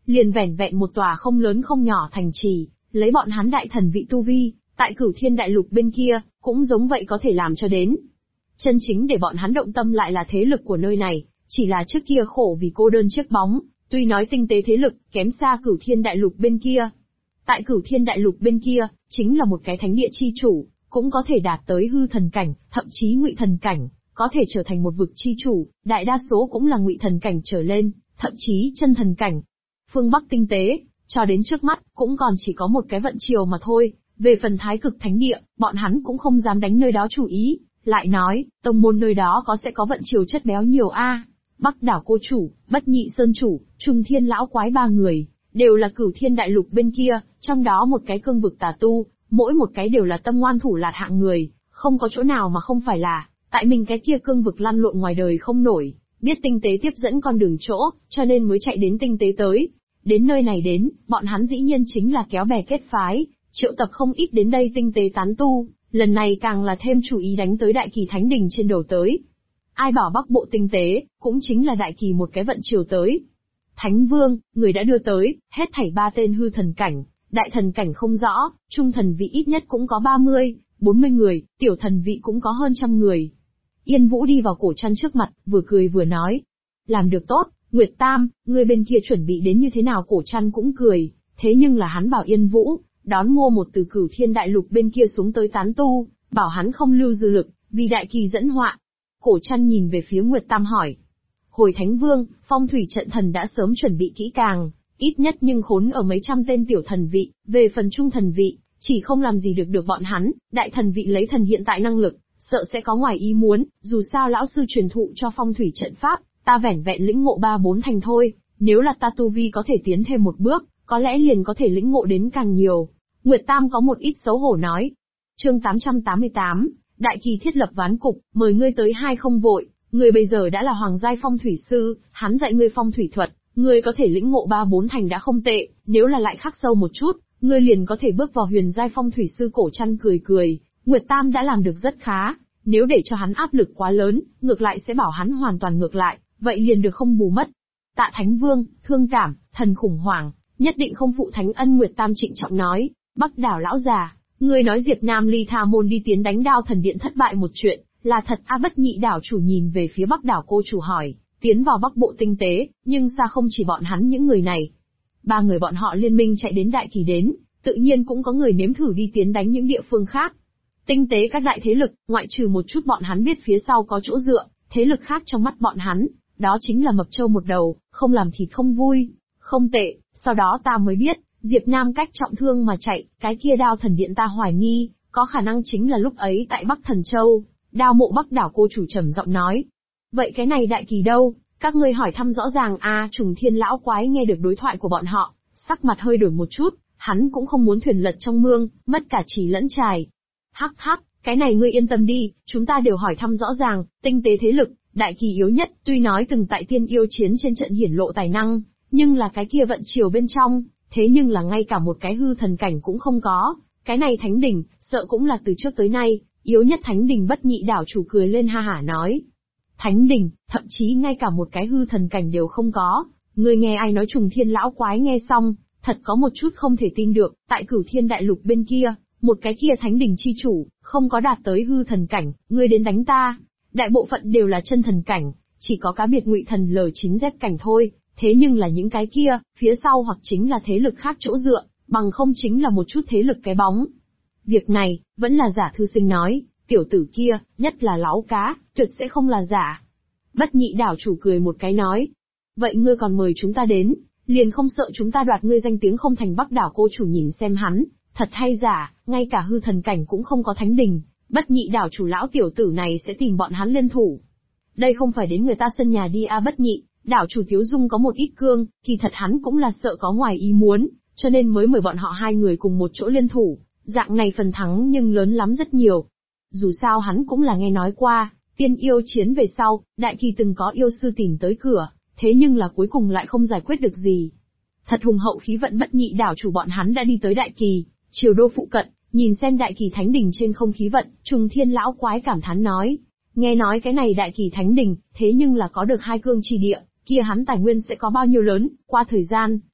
liền vẻn vẹn một tòa không lớn không nhỏ thành trì, lấy bọn hắn đại thần vị tu vi, tại Cửu Thiên Đại Lục bên kia, cũng giống vậy có thể làm cho đến. Chân chính để bọn hắn động tâm lại là thế lực của nơi này, chỉ là trước kia khổ vì cô đơn chiếc bóng, tuy nói tinh tế thế lực, kém xa Cửu Thiên Đại Lục bên kia. Tại Cửu Thiên Đại Lục bên kia, chính là một cái thánh địa chi chủ, cũng có thể đạt tới hư thần cảnh, thậm chí ngụy thần cảnh, có thể trở thành một vực chi chủ, đại đa số cũng là ngụy thần cảnh trở lên, thậm chí chân thần cảnh. Phương Bắc tinh tế, cho đến trước mắt, cũng còn chỉ có một cái vận triều mà thôi, về phần Thái Cực Thánh Địa, bọn hắn cũng không dám đánh nơi đó chủ ý, lại nói, tông môn nơi đó sẽ có vận triều chất béo nhiều a. Bắc đảo cô chủ, Bất Nhị Sơn chủ, Trung Thiên lão quái ba người, đều là Cửu Thiên Đại Lục bên kia, trong đó một cái cương vực tà tu, mỗi một cái đều là tâm ngoan thủ lạt hạng người, không có chỗ nào mà không phải là, tại mình cái kia cương vực lăn lộn ngoài đời không nổi, biết tinh tế tiếp dẫn con đường chỗ, cho nên mới chạy đến tinh tế tới. Đến nơi này đến, bọn hắn dĩ nhiên chính là kéo bè kết phái, triệu tập không ít đến đây tinh tế tán tu, lần này càng là thêm chủ ý đánh tới Đại Kỳ Thánh Đình trên đầu tới. Ai bảo Bắc Bộ tinh tế, cũng chính là Đại Kỳ một cái vận chiều tới. Thánh Vương, người đã đưa tới, hết thảy 3 tên hư thần cảnh, đại thần cảnh không rõ, trung thần vị ít nhất cũng có 30, 40 người, tiểu thần vị cũng có hơn 100 người. Yên Vũ đi vào Cổ Trăn trước mặt, vừa cười vừa nói. Làm được tốt, Nguyệt Tam, người bên kia chuẩn bị đến như thế nào? Cổ Trăn cũng cười, thế nhưng là hắn bảo Yên Vũ, đón Ngô một từ Cửu Thiên Đại Lục bên kia xuống tới tán tu, bảo hắn không lưu dư lực, vì Đại Kỳ dẫn họa. Cổ Trăn nhìn về phía Nguyệt Tam hỏi. Hồi Thánh Vương, phong thủy trận thần đã sớm chuẩn bị kỹ càng, ít nhất nhưng khốn ở mấy trăm tên tiểu thần vị, về phần trung thần vị, chỉ không làm gì được bọn hắn, đại thần vị lấy thần hiện tại năng lực, sợ sẽ có ngoài ý muốn, dù sao lão sư truyền thụ cho phong thủy trận pháp, ta vẻn vẹn lĩnh ngộ 3-4 thành thôi, nếu là ta tu vi có thể tiến thêm một bước, có lẽ liền có thể lĩnh ngộ đến càng nhiều. Nguyệt Tam có một ít xấu hổ nói. Chương 888, Đại Kỳ thiết lập ván cục, mời ngươi tới hai không vội, ngươi bây giờ đã là hoàng giai phong thủy sư, hắn dạy ngươi phong thủy thuật, ngươi có thể lĩnh ngộ 3-4 thành đã không tệ, nếu là lại khắc sâu một chút, ngươi liền có thể bước vào huyền giai phong thủy sư. Cổ Trăn cười cười, Nguyệt Tam đã làm được rất khá, nếu để cho hắn áp lực quá lớn, ngược lại sẽ bảo hắn hoàn toàn ngược lại, vậy liền được không bù mất. Tạ Thánh Vương, thương cảm, thần khủng hoảng, nhất định không phụ thánh ân. Nguyệt Tam trịnh trọng nói. Bắc đảo lão già, ngươi nói Diệp Nam ly tha môn đi tiến đánh Đao Thần Điện thất bại một chuyện, là thật a? Bất Nhị đảo chủ nhìn về phía Bắc đảo cô chủ hỏi, tiến vào Bắc Bộ tinh tế, nhưng xa không chỉ bọn hắn những người này. 3 người bọn họ liên minh chạy đến Đại Kỳ đến, tự nhiên cũng có người nếm thử đi tiến đánh những địa phương khác. Tinh tế các đại thế lực, ngoại trừ một chút bọn hắn biết phía sau có chỗ dựa, thế lực khác trong mắt bọn hắn, đó chính là mập trâu một đầu, không làm thịt không vui. Không tệ, sau đó ta mới biết, Diệp Nam cách trọng thương mà chạy, cái kia Đao Thần Điện ta hoài nghi, có khả năng chính là lúc ấy tại Bắc Thần Châu. Đao Mộ Bắc đảo cô chủ trầm giọng nói. Vậy cái này Đại Kỳ đâu? Các ngươi hỏi thăm rõ ràng a. Trùng Thiên lão quái nghe được đối thoại của bọn họ, sắc mặt hơi đổi một chút, hắn cũng không muốn thuyền lật trong mương, mất cả chỉ lẫn trài. Hắc hắc, cái này ngươi yên tâm đi, chúng ta đều hỏi thăm rõ ràng, tinh tế thế lực, Đại Kỳ yếu nhất, tuy nói từng tại Tiên Yêu chiến trên trận hiển lộ tài năng, nhưng là cái kia vận chiều bên trong, thế nhưng là ngay cả một cái hư thần cảnh cũng không có, cái này Thánh Đình, sợ cũng là từ trước tới nay, yếu nhất Thánh Đình. Bất Nhị đảo chủ cười lên ha hả nói. Thánh Đình, thậm chí ngay cả một cái hư thần cảnh đều không có, ngươi nghe ai nói? Trùng Thiên lão quái nghe xong, thật có một chút không thể tin được, tại Cửu Thiên Đại Lục bên kia, một cái kia Thánh Đình chi chủ, không có đạt tới hư thần cảnh, ngươi đến đánh ta. Đại bộ phận đều là chân thần cảnh, chỉ có cá biệt ngụy thần L9Z cảnh thôi, thế nhưng là những cái kia, phía sau hoặc chính là thế lực khác chỗ dựa, bằng không chính là một chút thế lực cái bóng. Việc này, vẫn là giả thư sinh nói, tiểu tử kia, nhất là láo cá, tuyệt sẽ không là giả. Bất Nhị đảo chủ cười một cái nói. Vậy ngươi còn mời chúng ta đến, liền không sợ chúng ta đoạt ngươi danh tiếng không thành? Bắc đảo cô chủ nhìn xem hắn, thật hay giả, ngay cả hư thần cảnh cũng không có Thánh Đình, Bất Nhị đảo chủ lão tiểu tử này sẽ tìm bọn hắn liên thủ. Đây không phải đến người ta sân nhà đi a. Bất Nhị đảo chủ Tiếu Dung có một ít cương, kỳ thật hắn cũng là sợ có ngoài ý muốn, cho nên mới mời bọn họ 2 người cùng một chỗ liên thủ, dạng này phần thắng nhưng lớn lắm rất nhiều. Dù sao hắn cũng là nghe nói qua, Tiên Yêu chiến về sau, Đại Kỳ từng có yêu sư tìm tới cửa, thế nhưng là cuối cùng lại không giải quyết được gì. Thật hùng hậu khí vận. Bất Nhị đảo chủ bọn hắn đã đi tới Đại Kỳ, triều đô phụ cận, nhìn xem Đại Kỳ Thánh Đình trên không khí vận, Trùng Thiên lão quái cảm thán nói. Nghe nói cái này Đại Kỳ Thánh Đình, thế nhưng là có được 2 cương chi địa, kia hắn tài nguyên sẽ có bao nhiêu lớn, qua thời gian,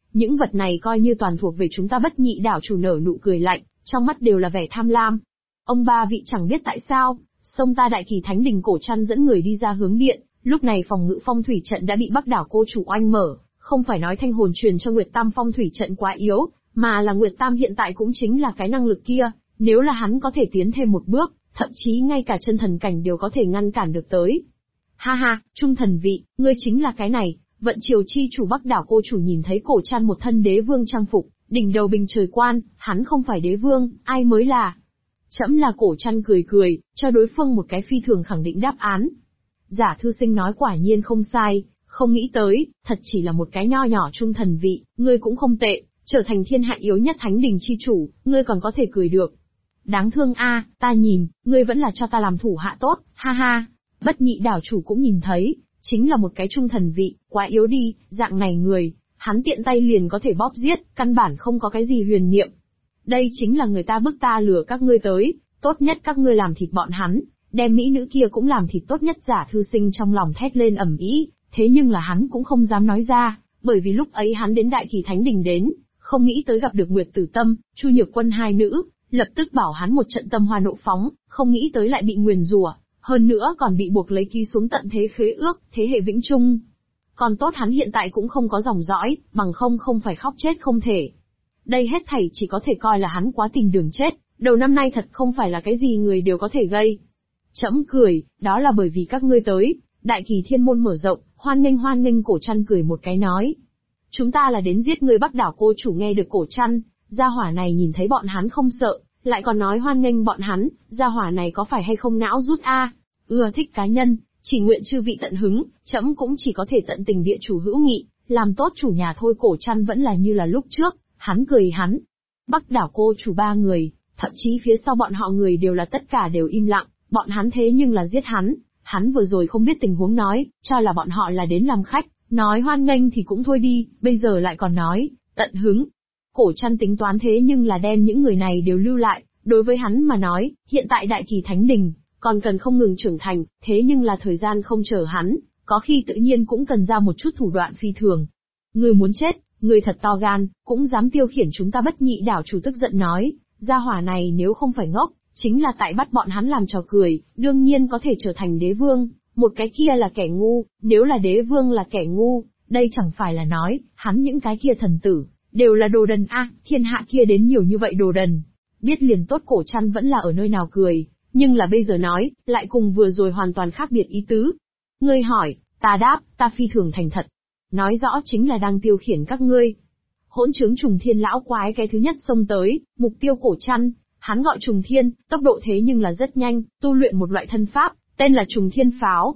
Những vật này coi như toàn thuộc về chúng ta. Bất nhị đảo chủ nở nụ cười lạnh, trong mắt đều là vẻ tham lam. Ông ba vị chẳng biết tại sao, xông ta Đại Kỳ Thánh Đình Cổ Trăn dẫn người đi ra hướng điện, lúc này phòng ngự phong thủy trận đã bị Bắc đảo cô chủ oanh mở, không phải nói thanh hồn truyền cho Nguyệt Tam phong thủy trận quá yếu, mà là Nguyệt Tam hiện tại cũng chính là cái năng lực kia, nếu là hắn có thể tiến thêm một bước, thậm chí ngay cả chân thần cảnh đều có thể ngăn cản được tới. Ha ha, trung thần vị, ngươi chính là cái này. Vận Triều chi chủ Bắc đảo cô chủ nhìn thấy Cổ Trăn một thân đế vương trang phục, đỉnh đầu bình trời quan, hắn không phải đế vương, ai mới là? Trẫm là. Cổ Trăn cười cười, cho đối phương một cái phi thường khẳng định đáp án. Giả thư sinh nói quả nhiên không sai, không nghĩ tới, thật chỉ là một cái nho nhỏ trung thần vị, ngươi cũng không tệ, trở thành thiên hạ yếu nhất thánh đình chi chủ, ngươi còn có thể cười được. Đáng thương a, ta nhìn, ngươi vẫn là cho ta làm thủ hạ tốt, ha ha. Bất nhị đảo chủ cũng nhìn thấy, chính là một cái trung thần vị, quá yếu đi, dạng này người, hắn tiện tay liền có thể bóp giết, căn bản không có cái gì huyền niệm. Đây chính là người ta bức ta lừa các ngươi tới, tốt nhất các ngươi làm thịt bọn hắn, đem mỹ nữ kia cũng làm thịt tốt nhất. Giả thư sinh trong lòng thét lên ầm ĩ, thế nhưng là hắn cũng không dám nói ra, bởi vì lúc ấy hắn đến Đại Kỳ Thánh Đình đến, không nghĩ tới gặp được Nguyệt Tử Tâm, Chu Nhược Quân hai nữ, lập tức bảo hắn một trận tâm hoa nộ phóng, không nghĩ tới lại bị nguyền rủa, hơn nữa còn bị buộc lấy ký xuống tận thế khế ước, thế hệ vĩnh chung. Còn tốt hắn hiện tại cũng không có dòng dõi, bằng không phải khóc chết không thể. Đây hết thảy chỉ có thể coi là hắn quá tình đường chết, đầu năm nay thật không phải là cái gì người đều có thể gây. Trẫm cười, đó là bởi vì các ngươi tới, Đại Kỳ thiên môn mở rộng, hoan nghênh. Cổ Trăn cười một cái nói. Chúng ta là đến giết ngươi. Bắc đảo cô chủ nghe được Cổ Trăn, gia hỏa này nhìn thấy bọn hắn không sợ, lại còn nói hoan nghênh bọn hắn, gia hỏa này có phải hay không não rút a? Ưa thích cá nhân, chỉ nguyện chư vị tận hứng, trẫm cũng chỉ có thể tận tình địa chủ hữu nghị, làm tốt chủ nhà thôi. Cổ Trăn vẫn là như là lúc trước, hắn cười hắn. Bắc đảo cô chủ ba người, thậm chí phía sau bọn họ người đều là tất cả đều im lặng, bọn hắn thế nhưng là giết hắn vừa rồi không biết tình huống nói, cho là bọn họ là đến làm khách, nói hoan nghênh thì cũng thôi đi, bây giờ lại còn nói, tận hứng. Cổ Trăn tính toán thế nhưng là đem những người này đều lưu lại, đối với hắn mà nói, hiện tại Đại Kỳ Thánh Đình, còn cần không ngừng trưởng thành, thế nhưng là thời gian không chờ hắn, có khi tự nhiên cũng cần ra một chút thủ đoạn phi thường. Người muốn chết, người thật to gan, cũng dám tiêu khiển chúng ta. Bất nhị đảo chủ tức giận nói, gia hỏa này nếu không phải ngốc, chính là tại bắt bọn hắn làm trò cười, đương nhiên có thể trở thành đế vương, một cái kia là kẻ ngu, nếu là đế vương là kẻ ngu, đây chẳng phải là nói, hắn những cái kia thần tử, đều là đồ đần a, thiên hạ kia đến nhiều như vậy đồ đần. Biết liền tốt. Cổ Trăn vẫn là ở nơi nào cười, nhưng là bây giờ nói, lại cùng vừa rồi hoàn toàn khác biệt ý tứ. Ngươi hỏi, ta đáp, ta phi thường thành thật. Nói rõ chính là đang tiêu khiển các ngươi. Hỗn trướng Trùng Thiên lão quái cái thứ nhất xông tới, mục tiêu Cổ Trăn, hắn gọi Trùng Thiên, tốc độ thế nhưng là rất nhanh, tu luyện một loại thân pháp, tên là Trùng Thiên Pháo.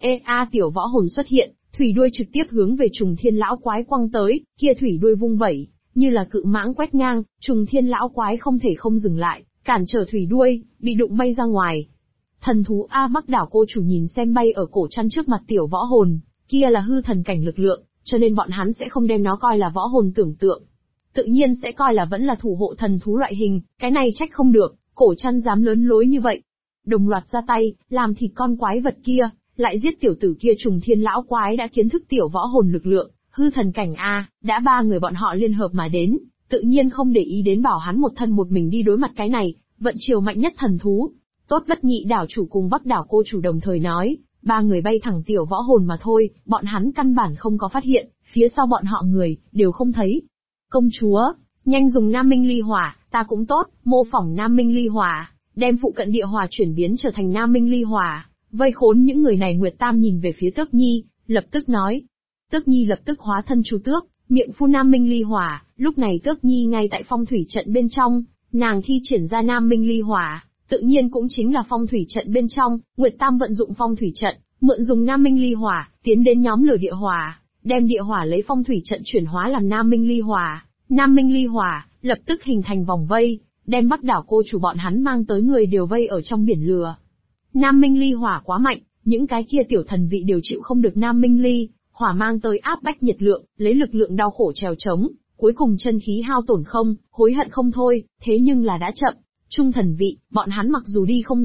Tiểu võ hồn xuất hiện, thủy đuôi trực tiếp hướng về Trùng Thiên lão quái quăng tới, kia thủy đuôi vung vẩy, như là cự mãng quét ngang, Trùng Thiên lão quái không thể không dừng lại, cản trở thủy đuôi, bị đụng bay ra ngoài. Thần thú A. Bắc đảo cô chủ nhìn xem bay ở Cổ Trăn trước mặt tiểu võ hồn, kia là hư thần cảnh lực lượng, cho nên bọn hắn sẽ không đem nó coi là võ hồn tưởng tượng. Tự nhiên sẽ coi là vẫn là thủ hộ thần thú loại hình, cái này trách không được, Cổ Trăn dám lớn lối như vậy. Đồng loạt ra tay, làm thịt con quái vật kia, lại giết tiểu tử kia. Trùng Thiên lão quái đã kiến thức tiểu võ hồn lực lượng, hư thần cảnh A, đã ba người bọn họ liên hợp mà đến, tự nhiên không để ý đến bảo hắn một thân một mình đi đối mặt cái này, vận chiều mạnh nhất thần thú. Tốt. Bất nhị đảo chủ cùng Bắc đảo cô chủ đồng thời nói, ba người bay thẳng tiểu võ hồn mà thôi, bọn hắn căn bản không có phát hiện, phía sau bọn họ người, đều không thấy. Công chúa, nhanh dùng Nam Minh Ly Hỏa, ta cũng tốt, mô phỏng Nam Minh Ly Hỏa, đem phụ cận địa hỏa chuyển biến trở thành Nam Minh Ly Hỏa, vây khốn những người này. Nguyệt Tam nhìn về phía Tước Nhi, lập tức nói. Tước Nhi lập tức hóa thân Chu Tước, miệng phun Nam Minh Ly Hỏa, lúc này Tước Nhi ngay tại phong thủy trận bên trong, nàng thi triển ra Nam Minh Ly Hỏa, tự nhiên cũng chính là phong thủy trận bên trong. Nguyệt Tam vận dụng phong thủy trận, mượn dùng Nam Minh Ly Hỏa, tiến đến nhóm lửa địa hỏa, đem địa hỏa lấy phong thủy trận chuyển hóa làm Nam Minh Ly Hỏa. Nam Minh Ly Hỏa lập tức hình thành vòng vây, đem Bắc đảo cô chủ bọn hắn mang tới người đều vây ở trong biển lửa. Nam Minh Ly Hỏa quá mạnh, những cái kia tiểu thần vị đều chịu không được Nam Minh Ly Hỏa mang tới áp bách nhiệt lượng, lấy lực lượng đau khổ trèo trống, cuối cùng chân khí hao tổn không, hối hận không thôi, thế nhưng là đã chậm. Trung thần vị, bọn hắn mặc dù đi không